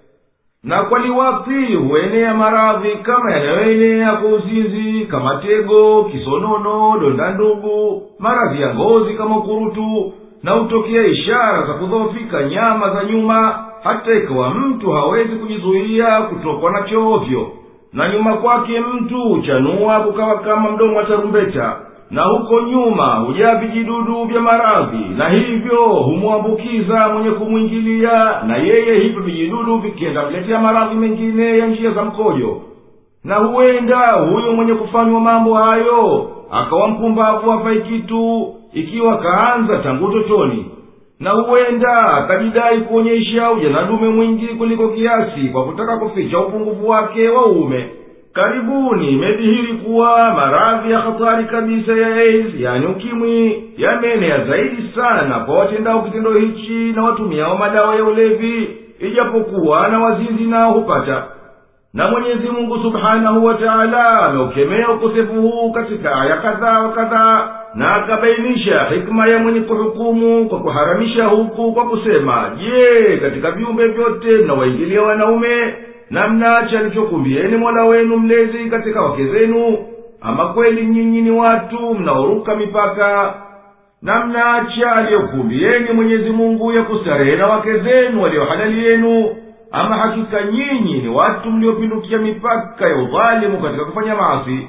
D: Na kwa liwati huenea maradhi kama yanayoenea kwa uzinzi, kama tego, kisonono, donda ndugu, maradhi ya ngozi kama ukurutu, na utokea ishara za kudhoofika nyama za nyuma, hata ikawa mtu hawezi kujizuia kutokwa na chovyo, na nyuma kwake mtu uchanua kukawa kama mdomo wa tarumbeta, na huko nyuma hujaa vijidudu vya maradhi, na hivyo humuambukiza mwenye kumwingilia, na yeye hivyo vijidudu vikienda mletea maradhi mengine ya njia za mkojo. Na huenda huyo mwenye kufanywa mambo hayo akawa mpumbavu hafai kitu, ikiwa kaanza tangu utotoni. Na huenda akajidai kuonyesha ujanadume mwingi kuliko kiasi kwa kutaka kuficha upungufu wake wa uume. Karibuni imedhihiri kuwa maradhi ya hatari kabisa ya AIDS, yani ukimwi, yameenea zaidi sana kwa watendao kitendo hichi na watumiao madawa ya ulevi, ijapokuwa na wazinzi nao hupata. Na Mwenyezi Mungu Subhanahu wa Ta'ala ameukemea ukosefu huu katika aya kadhaa wa kadhaa, na akabainisha hikma ya mwenye kuhukumu kwa kuharamisha huku kwa kusema, je, katika viumbe vyote mnawaingilia wanaume na mnaacha alichokumbieni Mola wenu mlezi katika wake zenu? Ama kweli nyinyi ni watu mnaoruka mipaka, na mnaacha aliyokumbieni Mwenyezi Mungu ya kustarehe na wake zenu walio halali yenu? Ama hakika nyinyi ni watu mliopindukia mipaka ya udhalimu katika kufanya maasi.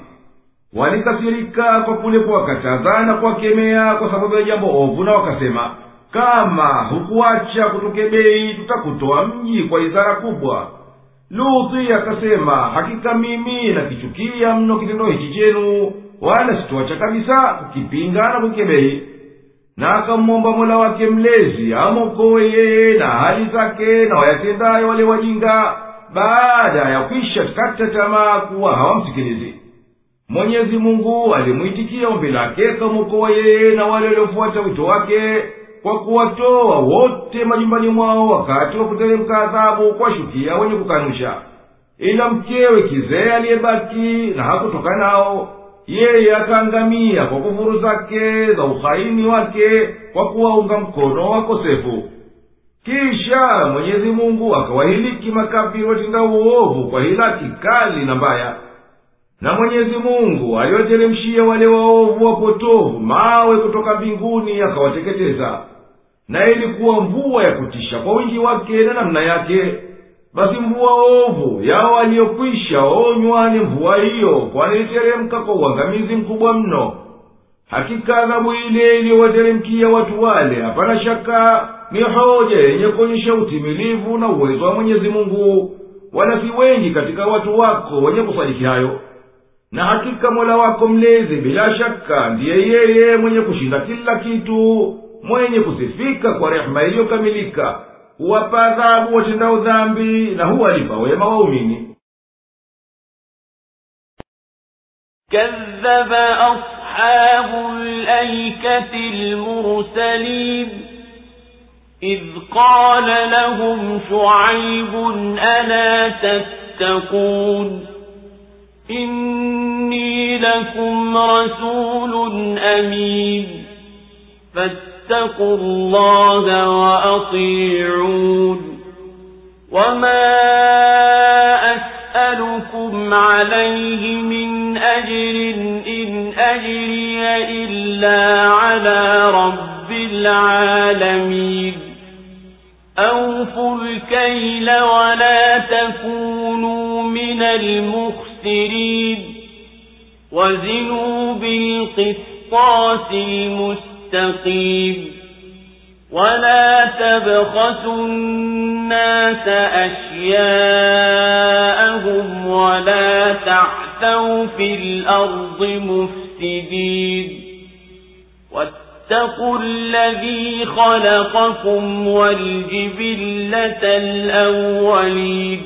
D: Walikasirika kwa kule kuwakataza na kuwakemea kwa sababu ya jambo ovu, na wakasema, kama hukuacha kutukebei tutakutoa mji kwa idhara kubwa. Luthi akasema, hakika mimi nakichukia mno kitendo hichi chenu, wala sitoacha kabisa kukipinga na kukebei. Na akamwomba Mola wake mlezi amokoe yeye na hali zake na wayatendayo wale wajinga, baada ya kwisha kata tamaa kuwa hawamsikilizi. Mwenyezi Mungu alimuitikia ombi lake, akamokoa yeye na wale waliofuata wito wake, kwa kuwatoa wote majumbani mwao wakati wa kuteremka adhabu kwa shukia wenye kukanusha, ila mkewe kizee aliyebaki na hakutoka nao. Yeye akaangamia kwa kufuru zake za uhaini wake, kwa kuwaunga mkono wakosefu. Kisha Mwenyezi Mungu akawahiliki makafiri watenda uovu kwa hilaki kali na mbaya. Na Mwenyezi Mungu aliwateremshia wale waovu wapotovu mawe kutoka mbinguni akawateketeza, na ilikuwa mvua ya kutisha kwa wingi wake na namna yake. Basi mvua ovu yao waliokwisha onywa ni mvua hiyo, kwani iliteremka kwa uangamizi mkubwa mno. Hakika adhabu ile iliyowateremkia watu wale, hapana shaka ni hoja yenye kuonyesha utimilivu na uwezo wa Mwenyezi Mungu, wala si wengi katika watu wako wenye kusadiki hayo. Na hakika Mola wako mlezi bila shaka ndiye yeye mwenye kushinda kila kitu, mwenye kusifika kwa rehema iliyokamilika, huwapa adhabu watendao dhambi na huwalipa wema waumini.
A: كذب أصحاب الأيكة المرسلين إذ قال لهم شعيب ألا تتقون إني لكم رسول أمين فاتقوا الله وأطيعون وما أسألكم عليه من أجر إن أجري إلا على رب العالمين أوفوا الكيل ولا تكونوا من المخسرين وزنوا بالقسطاس الصراط المستقيم ولا تبخسوا الناس أشياءهم ولا تعثوا في الأرض مفسدين واتقوا الذي خلقكم والجبلة الأولين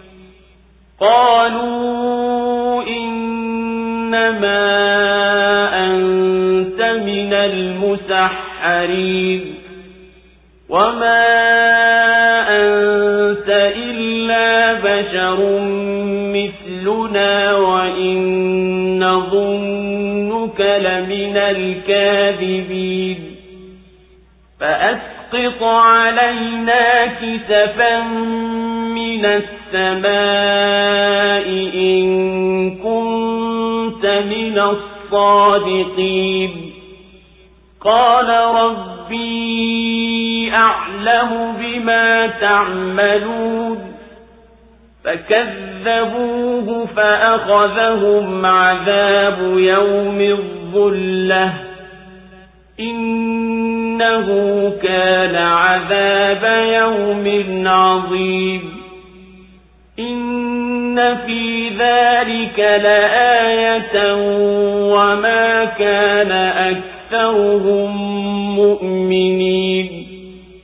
A: قالوا إنما أنت من المسحرين وما أنت إلا بشر مثلنا وإن نظنك لمن الكاذبين فأسقط علينا كسفا من السماء إن كنت من الصادقين قال ربي أعلم بما تعملون فكذبوه فأخذهم عذاب يوم الظلة إنه كان عذاب يوم عظيم إن في ذلك لآية وما كان أكثرهم مؤمنين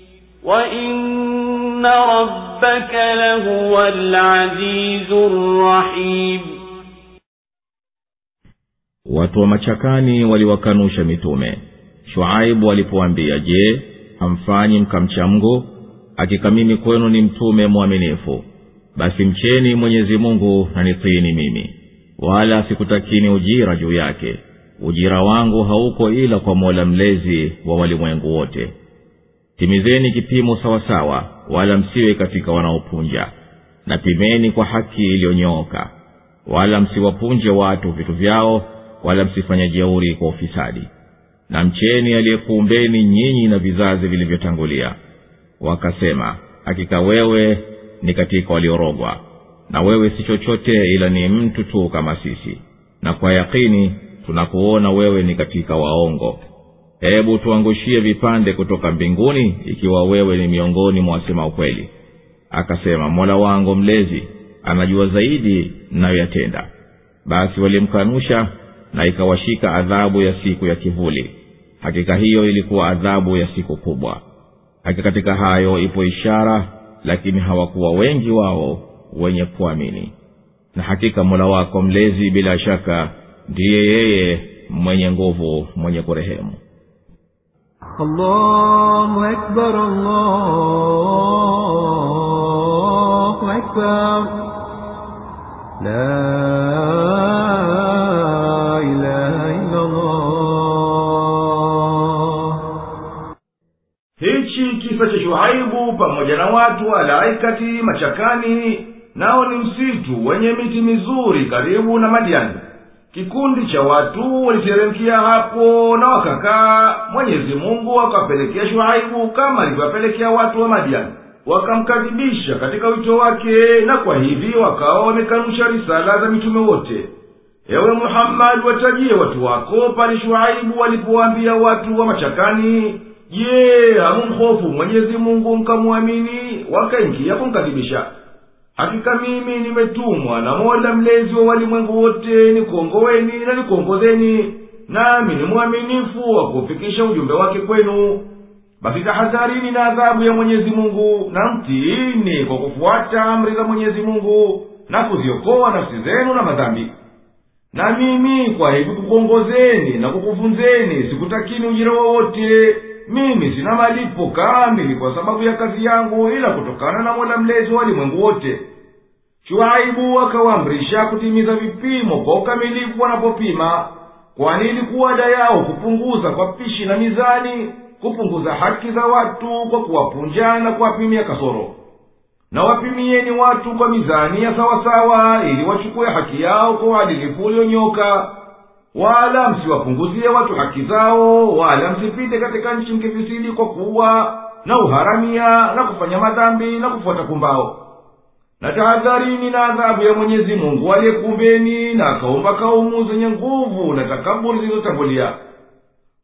A: وإن ربك لهو العزيز الرحيم.
B: watu wa machakani waliwakanusha mitume. Shuaibu alipoambia, je, hamfanyi mkamcha Mungu? Hakika mimi kwenu ni mtume mwaminifu. Basi mcheni Mwenyezi Mungu na nitiini mimi, wala sikutakini ujira juu yake. Ujira wangu hauko ila kwa Mola mlezi wa walimwengu wote. Timizeni kipimo sawa sawa, wala msiwe katika wanaopunja, na pimeni kwa haki iliyonyooka, wala msiwapunje watu vitu vyao, wala msifanye jeuri kwa ufisadi. Na mcheni aliyekuumbeni nyinyi na vizazi vilivyotangulia. Wakasema, hakika wewe ni katika waliorogwa, na wewe si chochote ila ni mtu tu kama sisi, na kwa yakini tunakuona wewe ni katika waongo. Hebu tuangushie vipande kutoka mbinguni ikiwa wewe ni miongoni mwa wasema ukweli. Akasema, Mola wangu mlezi anajua zaidi mnayoyatenda. Basi walimkanusha na ikawashika adhabu ya siku ya kivuli. Hakika hiyo ilikuwa adhabu ya siku kubwa. Hakika katika hayo ipo ishara, lakini hawakuwa wengi wao wenye kuamini. Na hakika Mola wako mlezi bila shaka ndiye yeye mwenye nguvu, mwenye kurehemu.
C: Allahu Akbar, Allahu Akbar, la ilaha illa Allah.
D: Hichi kisa cha Shuaibu pamoja na watu alaikati machakani, nao ni msitu wenye miti mizuri karibu na Madiani. Kikundi cha watu waliteremkia hapo na wakakaa. Mwenyezi Mungu akapelekea Shuaibu kama alivyopelekea watu wa Madiani, wakamkadhibisha katika wito wake, na kwa hivi wakawa wamekanusha risala za mitume wote. Ewe Muhammad, watajie watu wako pale Shuaibu walipowaambia watu wa machakani, je, hamumhofu Mwenyezi Mungu mkamuamini? Wakaingia kumkadhibisha. Hakika mimi nimetumwa na Mola mlezi wa walimwengu wote nikuongoeni na nikuongozeni, nami ni mwaminifu wa kufikisha ujumbe wake kwenu. Basi tahadharini na adhabu ya Mwenyezi Mungu, na mtiini kwa kufuata amri za Mwenyezi Mungu na kuziokoa nafsi zenu na madhambi. Na mimi kwa hivi kukuongozeni na kukufunzeni sikutakini ujira wowote. Mimi sina malipo kamili kwa sababu ya kazi yangu ila kutokana na Mola mlezi wa walimwengu wote. Shuaibu akawaamrisha kutimiza vipimo kwa ukamilifu wanapopima, kwani ilikuwa ada yao kupunguza kwa pishi na mizani, kupunguza haki za watu kwa kuwapunja na kuwapimia kasoro. Na wapimieni watu kwa mizani ya sawasawa ili wachukue haki yao kwa uadilifu ulionyoka. Wala msiwapunguzie watu haki zao, wala msipite katika nchi mkifisidi kwa kuua na uharamia na kufanya madhambi na kufuata kumbao. Na tahadharini na adhabu ya Mwenyezi Mungu aliyekuumbeni na akaumba kaumu zenye nguvu na takaburi zilizotangulia.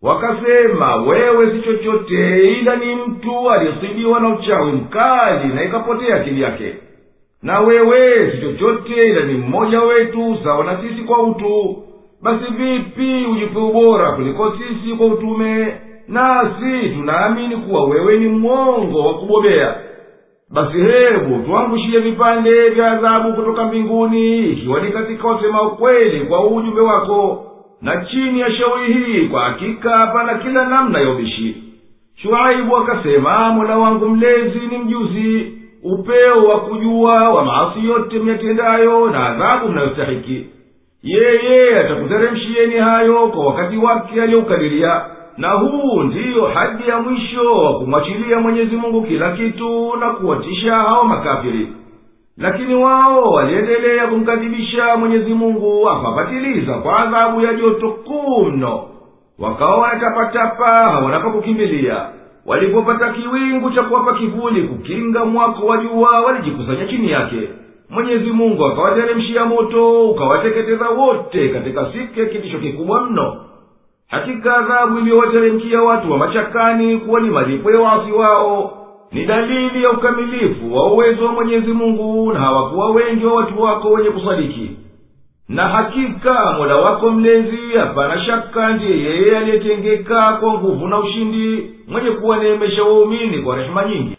D: wakasema, wewe si chochote ila ni mtu aliyesibiwa na uchawi mkali na ikapotea akili yake, na wewe si chochote ila ni mmoja wetu sawa na sisi kwa utu. Basi vipi ujipe ubora kuliko sisi kwa utume? Nasi tunaamini kuwa wewe ni mwongo wa kubobea. Basi hebu tuangushie vipande vya adhabu kutoka mbinguni, ikiwa ni katika wasema ukweli kwa ujumbe wako, na chini ya shauri hii kwa hakika hapana kila namna ya ubishi. Shuaibu akasema, Mola wangu mlezi ni mjuzi, upeo wa kujua wa maasi yote myatendayo na adhabu mnayostahiki. Yeye atakuteremshieni hayo kwa wakati wake aliyoukadiria, na huu ndiyo hadi ya mwisho wa kumwachilia Mwenyezi Mungu kila kitu na kuwatisha hao makafiri. Lakini wao waliendelea kumkadhibisha Mwenyezi Mungu, akawapatiliza kwa adhabu ya joto kuu mno. Wakawa wanatapatapa hawana pa kukimbilia. Walipopata kiwingu cha kuwapa kivuli kukinga mwako wa jua, walijikusanya chini yake. Mwenyezi Mungu akawateremshia moto ukawateketeza wote katika siku ya kitisho kikubwa mno. Hakika adhabu iliyowateremkia watu wa machakani kuwa ni malipo ya waasi wao ni dalili ya ukamilifu wa uwezo wa Mwenyezi Mungu, na hawakuwa wengi wa watu wako wenye kusadiki. Na hakika Mola wako mlezi hapana shaka ndiye yeye aliyetengeka kwa nguvu na ushindi, mwenye kuwaneemesha waumini kwa rehema nyingi.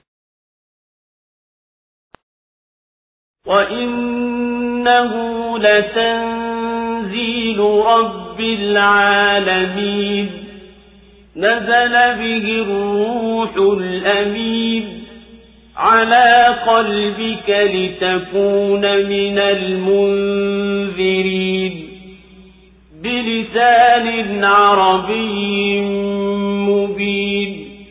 A: وَإِنَّهُ لَتَنزِيلُ رَبِّ الْعَالَمِينَ نَزَلَ بِهِ الرُّوحُ الْأَمِينُ عَلَى قَلْبِكَ لِتَكُونَ مِنَ الْمُنذِرِينَ بِلِسَانٍ عَرَبِيٍّ مُبِينٍ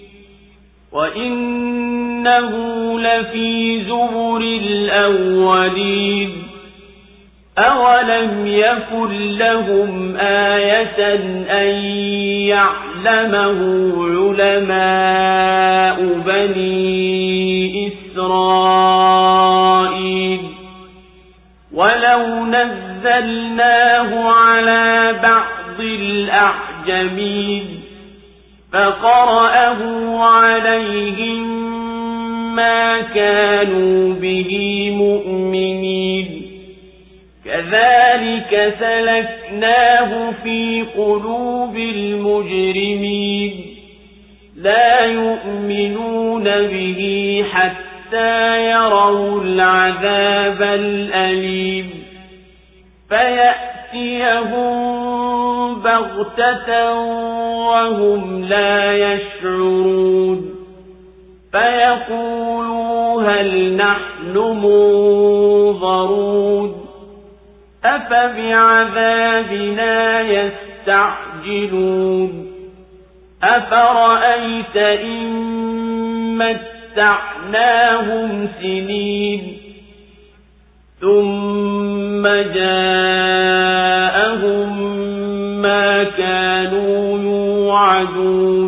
A: وَإِنَّهُ لَفِي زُبُرِ الْأَوَّلِينَ أَوَلَمْ يَكُنْ لَهُمْ آيَةً أَنْ يَعْلَمَهُ عُلَمَاءُ بَنِي إِسْرَائِيلَ وَلَوْ نَزَّلْنَاهُ عَلَى بَعْضِ الْأَعْجَمِينَ فَقَرَأَهُ عَلَيْهِمْ مَا كَانُوا بِهِ مُؤْمِنِينَ كَذَلِكَ سَلَكْنَاهُ فِي قُلُوبِ الْمُجْرِمِينَ لَا يُؤْمِنُونَ بِهِ حَتَّى يَرَوْا الْعَذَابَ الْأَلِيمَ فَيَأْتِيَهُم بَغْتَةً وَهُمْ لَا يَشْعُرُونَ فَيَقُولُوا هَلْ نَحْنُ مُنظَرُونَ أَفَبِعَذَابِنَا يَسْتَعْجِلُونَ أَفَرَأَيْتَ إِن مَّتَّعْنَاهُمْ سِنِينَ ثُمَّ جَاءَهُم مَّا كَانُوا يُوعَدُونَ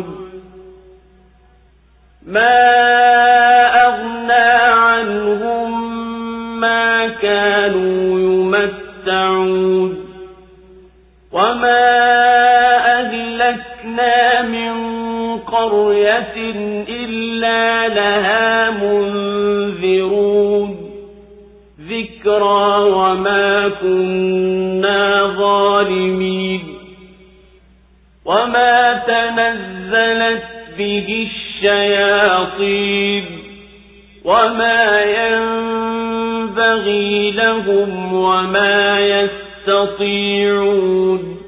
A: مَا أَغْنَىٰ عَنْهُم مَّا كَانُوا يُمَتَّعُونَ وَمَا أَهْلَكْنَا مِن قَرْيَةٍ إِلَّا لَهَا مُنذِرُونَ ذِكْرَىٰ وَمَا كُنَّا ظَالِمِينَ وَمَا تَنَزَّلَتْ بِهِ الشَّيَاطِينُ وَمَا يَنبَغِي لَهُمْ وَمَا يَسْتَطِيعُونَ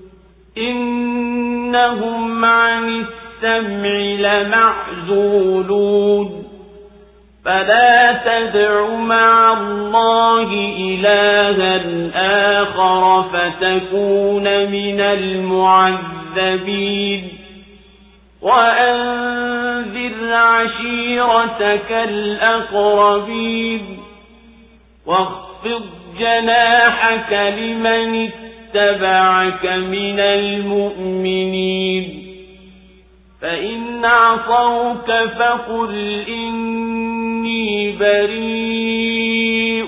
A: إِنَّهُمْ عَنِ السَّمْعِ لَمَعْزُولُونَ فَلَا تَدْعُ مَعَ اللَّهِ إِلَٰهًا آخَرَ فَتَكُونَ مِنَ الْمُعَذَّبِينَ وَأَنذِرْ عَشِيرَتَكَ الْأَقْرَبِينَ وَاخْفِضْ جَنَاحَكَ لِمَنِ اتَّبَعَكَ مِنَ الْمُؤْمِنِينَ فَإِنْ عَصَوْكَ فَقُلْ إِنِّي بَرِيءٌ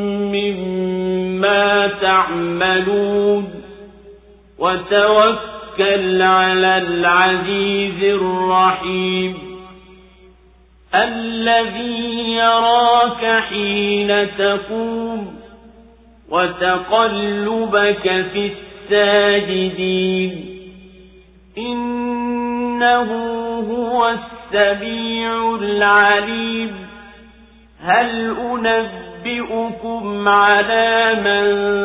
A: مِّمَّا تَعْمَلُونَ وَتَوَكَّلْ وتوكل على العزيز الرحيم الذي يراك حين تقوم وتقلبك في الساجدين إنه هو السميع العليم هل أنبئكم على من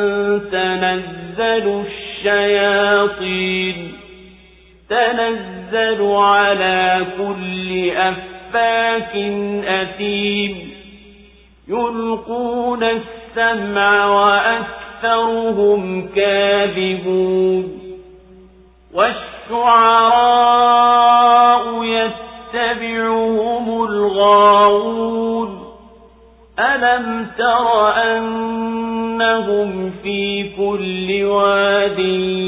A: تنزل الشياطين تنزل على كل أفاك أثيم يلقون السمع وأكثرهم كاذبون والشعراء يتبعهم الغاوون ألم تر أنهم في كل واد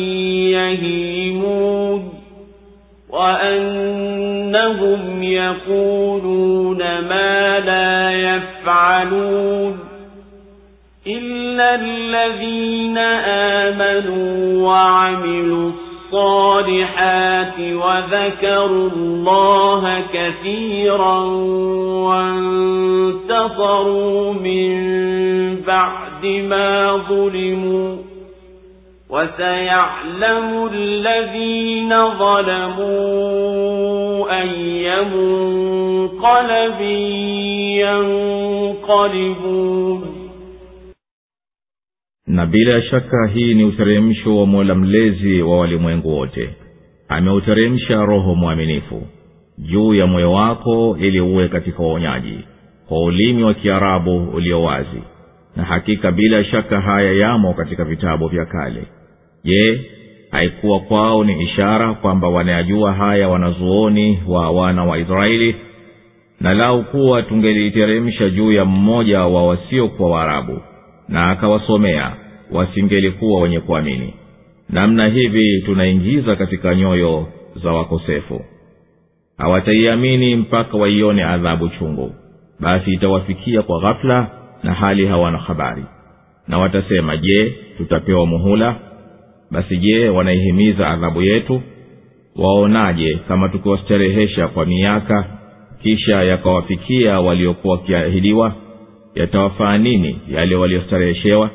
A: يهيمون وأنهم يقولون ما لا يفعلون إلا الذين آمنوا وعملوا الصالحات وذكروا الله كثيرا وانتصروا من بعد ما ظلموا وسيعلم الذين ظلموا أي منقلب ينقلبون.
B: Na bila shaka hii ni uteremsho wa Mola mlezi wa walimwengu wote. Ameuteremsha roho mwaminifu juu ya moyo wako ili uwe katika uonyaji kwa ulimi wa Kiarabu ulio wazi, na hakika bila shaka haya yamo katika vitabu vya kale. Je, haikuwa kwao ni ishara kwamba wanayajua haya wanazuoni wa wana wa Israeli? Na lau kuwa tungeliteremsha juu ya mmoja wa wasio kwa Waarabu na akawasomea, wasingelikuwa wenye kuamini. Namna hivi tunaingiza katika nyoyo za wakosefu. Hawataiamini mpaka waione adhabu chungu, basi itawafikia kwa ghafla na hali hawana habari. Na watasema, je, tutapewa muhula? Basi je, wanaihimiza adhabu yetu? Waonaje kama tukiwastarehesha kwa miaka, kisha yakawafikia waliokuwa kiahidiwa? Yatawafaa nini yale waliostareheshewa?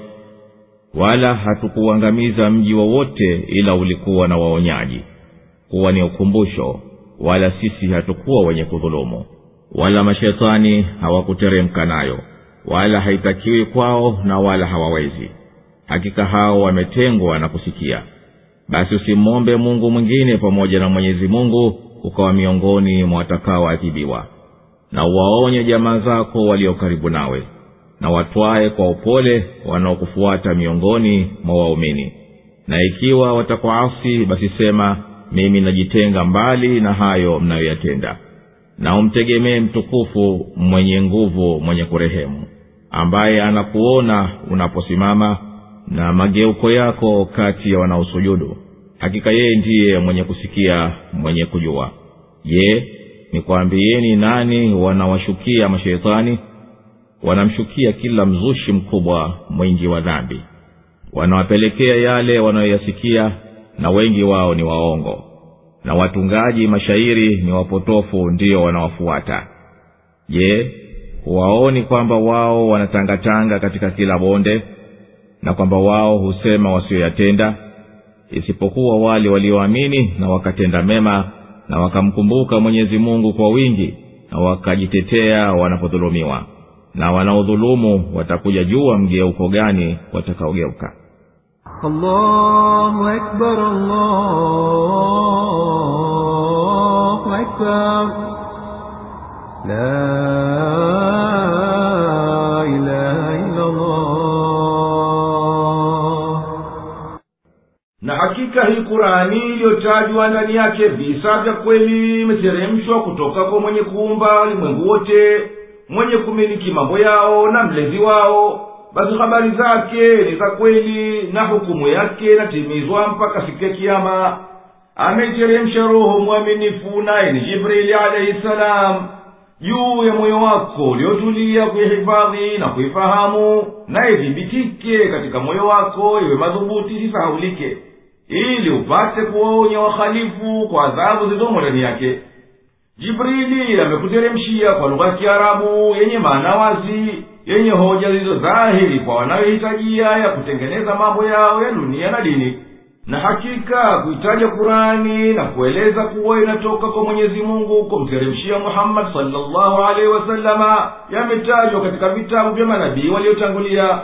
B: Wala hatukuangamiza mji wowote ila ulikuwa na waonyaji, kuwa ni ukumbusho, wala sisi hatukuwa wenye kudhulumu. Wala mashetani hawakuteremka nayo, wala haitakiwi kwao, na wala hawawezi. Hakika hao wametengwa na kusikia. Basi usimwombe Mungu mwingine pamoja na Mwenyezi Mungu ukawa miongoni mwa watakaoadhibiwa. Na uwaonye jamaa zako walio karibu nawe, na watwae kwa upole wanaokufuata miongoni mwa waumini. Na ikiwa watakuasi, basi sema, mimi najitenga mbali na hayo mnayoyatenda. Na umtegemee mtukufu mwenye nguvu mwenye kurehemu, ambaye anakuona unaposimama na mageuko yako kati ya wanaosujudu. Hakika yeye ndiye mwenye kusikia, mwenye kujua. Je, nikwambieni nani wanawashukia mashaitani? Wanamshukia kila mzushi mkubwa mwingi wa dhambi. Wanawapelekea yale wanayoyasikia, na wengi wao ni waongo. Na watungaji mashairi ni wapotofu ndio wanawafuata. Je, waoni kwamba wao wanatangatanga katika kila bonde, na kwamba wao husema wasioyatenda? Isipokuwa wale walioamini na wakatenda mema, na wakamkumbuka Mwenyezi Mungu kwa wingi, na wakajitetea wanapodhulumiwa. Na wanaodhulumu watakuja jua mgeuko gani watakaogeuka.
C: Allahu Akbar, Allahu Akbar, la ilaha illa Allah.
D: Na hakika hii Qur'ani iliyotajwa ndani yake visa vya kweli imeteremshwa kutoka kwa mwenye kuumba ulimwengu wote, mwenye kumiliki mambo yao na mlezi wao. Basi habari zake ni za kweli, na hukumu yake inatimizwa mpaka siku ya Kiyama. Ameteremsha roho mwaminifu, naye ni Jibril alayhi salam, juu ya moyo wako uliotulia kuihifadhi na kuifahamu, na idhibitike katika moyo wako iwe madhubuti isisahaulike, ili upate kuwaonya wahalifu kwa adhabu zilizomo ndani yake. Jibrili amekuteremshia kwa lugha ya Kiarabu yenye maana wazi, yenye hoja zilizo dhahiri kwa wanayohitajia ya kutengeneza mambo yao ya dunia na dini. Na hakika kuitaja Kurani na kueleza kuwa inatoka kwa Mwenyezi Mungu kumteremshia Muhammad sallallahu alaihi wasallama yametajwa katika vitabu vya manabii waliotangulia.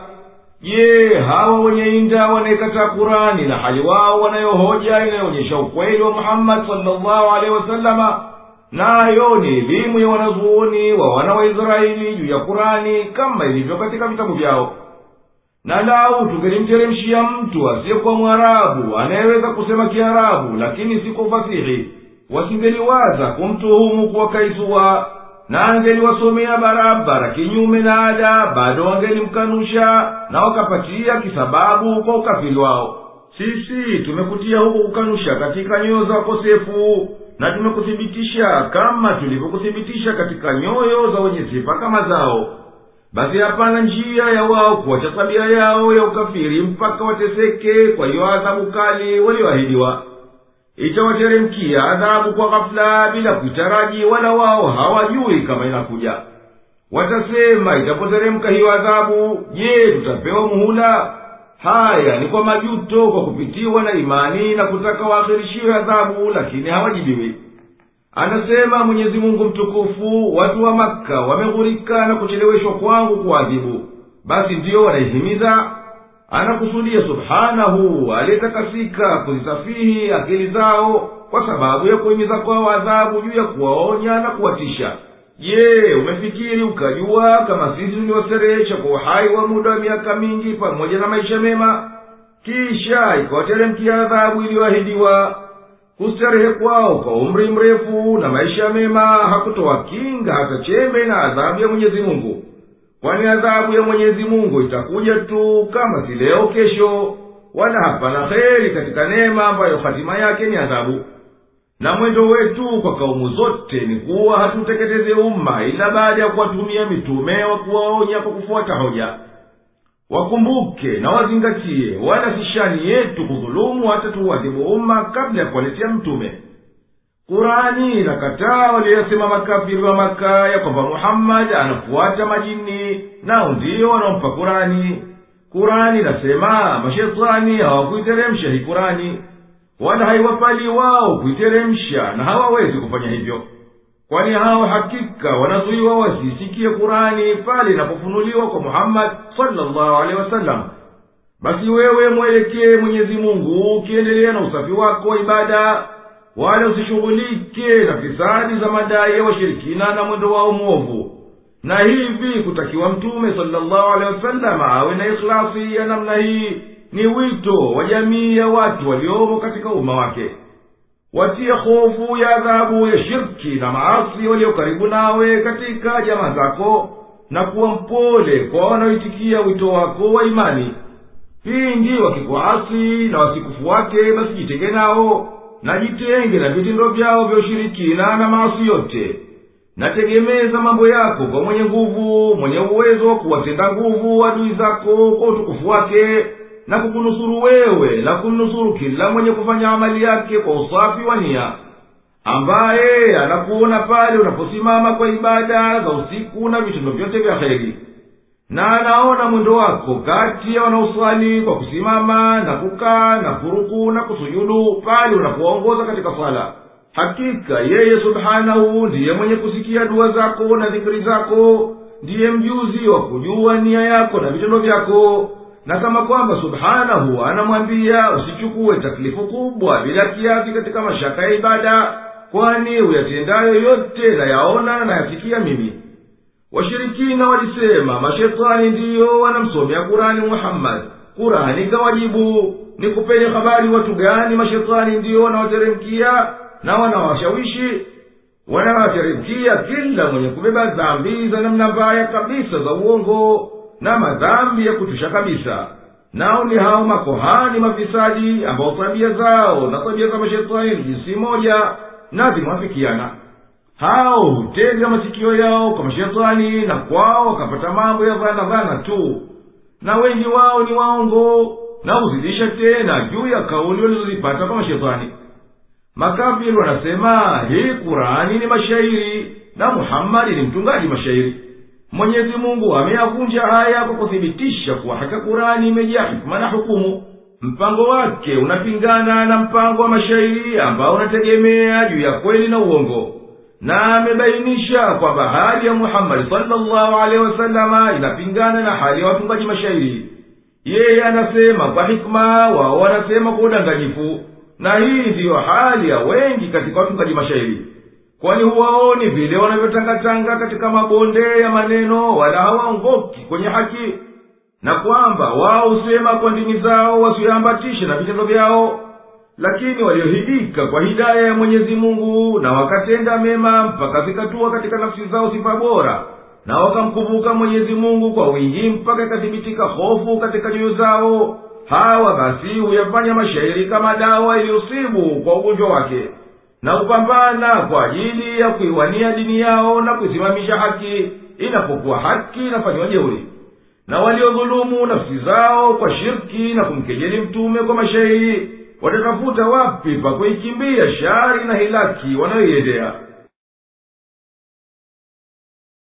D: Je, hawa wenye inda wanaikataa Kurani na hali wao wanayohoja inayoonyesha ukweli wa Muhammad sallallahu alaihi wasallama? Nayo ni elimu ya wanazuoni wa wana wa Israeli juu ya Kurani kama ilivyo katika vitabu vyao. Na lau tungelimteremshia mtu asiyekuwa Mwarabu anayeweza kusema Kiarabu lakini si kwa ufasihi, wasingeliwaza kumtuhumu kuwa kaisua, na angeliwasomea barabara kinyume na ada, bado wangelimkanusha na wakapatia kisababu kwa ukafiri wao. Sisi tumekutia huko kukanusha katika nyoyo za wakosefu, na tumekuthibitisha kama tulivyokuthibitisha katika nyoyo za wenye sifa kama zao. Basi hapana njia ya wao kuacha tabia yao ya ukafiri mpaka wateseke kwa hiyo adhabu kali walioahidiwa. Itawateremkia adhabu kwa ghafla bila kuitaraji, wala wao hawajui kama inakuja. Watasema itapoteremka hiyo adhabu, je, tutapewa muhula? Haya ni kwa majuto, kwa kupitiwa na imani na kutaka waakhirishiwe adhabu, lakini hawajibiwi. Anasema Mwenyezi Mungu mtukufu, watu wa Makka wameghurika na kucheleweshwa kwangu kuadhibu, basi ndiyo wanaihimiza. Anakusudia subhanahu aliyetakasika kuzisafihi akili zao kwa sababu ya kuhimiza kwao adhabu juu ya kuwaonya na kuwatisha. Je, umefikiri ukajua kama sisi tuliwaserehesha kwa uhai wa muda wa miaka mingi pamoja na maisha mema, kisha ikawateremkia adhabu iliyoahidiwa? Kustarehe kwao kwa umri mrefu na maisha mema hakutoa kinga hata chembe na adhabu ya Mwenyezi Mungu. Kwani adhabu ya Mwenyezi Mungu itakuja tu kama si leo kesho, wala hapana kheri katika neema ambayo hatima yake ni adhabu. Na mwendo wetu kwa kaumu zote ni kuwa hatuteketeze umma ila baada ya kuwatumia mitume wa kuwaonya kwa kufuata hoja. Wakumbuke na wazingatie, wala si shani yetu kudhulumu hata tuwadhibu umma kabla ya kuwaletea mtume. Kurani inakataa waliyasema makafiri wa Maka ya kwamba Muhammad anafuata majini, nao ndiyo wanaompa Kurani. Kurani inasema mashetani hawakuiteremsha hii Kurani, wala haiwapali wao kuiteremsha, na hawawezi kufanya hivyo. Kwani hao hakika wanazuiwa wasisikie Kurani pale inapofunuliwa kwa Muhammad sallallahu alaihi wasallam. Basi wewe mwelekee Mwenyezi Mungu ukiendelea na usafi wako wa ibada, wala usishughulike na fisadi za madai ya washirikina na mwendo wao mwovu. Na hivi kutakiwa mtume sallallahu alaihi wasallam awe na ikhlasi ya namna hii ni wito wa jamii ya watu waliomo katika umma wake. Watia hofu ya adhabu ya shirki na maasi walio karibu nawe katika jamaa zako, na kuwa mpole kwa wanaoitikia wito wako wa imani. Pindi wakikuasi na wasikufuate, basi jitenge nao, na jitenge na vitendo vyao vya ushirikina na maasi yote. Nategemeza mambo yako kwa mwenye nguvu, mwenye uwezo wa kuwatenda nguvu adui zako kwa utukufu wake, na kukunusuru wewe na kumnusuru kila mwenye kufanya amali yake kwa usafi wa nia, ambaye anakuona pale unaposimama kwa ibada za usiku na vitendo vyote vya kheri, na anaona mwendo wako kati ya wanaoswali kwa kusimama na kukaa na kuruku na kusujudu pale unapoongoza katika sala. Hakika yeye subhanahu ndiye mwenye kusikia dua zako na dhikri zako, ndiye mjuzi wa kujua nia yako na vitendo vyako. Na kama kwamba subhanahu anamwambia usichukue taklifu kubwa bila kiasi katika mashaka ya ibada, kwani uyatendayo yote na yaona na yasikia mimi. Washirikina walisema mashetani ndiyo wanamsomea Kurani Muhammad. Kurani kawajibu, ni kupeni habari watu gani mashetani ndiyo wanawateremkia na wanawashawishi? Wanawateremkia kila mwenye kubeba dhambi za namna mbaya kabisa za uongo na madhambi ya kutusha kabisa. Nao ni hao makohani mafisadi ambao tabia zao na tabia za mashetani jinsi moja na zimwafikiana. Hao hutega masikio yao kwa mashetani, na kwao wakapata mambo ya dhana dhana tu. Na wengi wao ni waongo, na huzidisha tena juu ya kauli walizozipata kwa mashetani. Makafiri wanasema hii Kurani ni mashairi na Muhammadi ni mtungaji mashairi. Mwenyezi Mungu ameyavunja haya kwa kuthibitisha kuwa hata Kurani imejaa hikma na hukumu. Mpango wake unapingana na mpango wa mashairi ambao unategemea juu ya kweli na uongo. Na amebainisha kwamba hali ya Muhammad sallallahu alaihi wasallama inapingana na hali ya watungaji mashairi. Yeye anasema kwa hikma, wao wanasema kwa udanganyifu. Na hii ndiyo hali ya wengi katika watungaji mashairi. Kwani huwaoni vile wanavyotangatanga katika mabonde ya maneno, wala hawaongoki kwenye haki, na kwamba wao husema kwa ndimi zao wasiambatishe na vitendo vyao. Lakini waliohidika kwa hidaya ya Mwenyezi Mungu na wakatenda mema mpaka zikatua katika nafsi zao sifa bora, na wakamkumbuka Mwenyezi Mungu kwa wingi mpaka ikathibitika hofu katika nyoyo zao, hawa basi huyafanya mashairi kama dawa iliyosibu kwa ugonjwa wake, na upambana kwa ajili ya kuiwania dini yao na kuisimamisha haki inapokuwa haki inafanywa jeuri. Na waliodhulumu nafsi zao kwa shirki na kumkejeli mtume kwa mashairi, watatafuta wapi pa kuikimbia shari na hilaki wanayoiendea.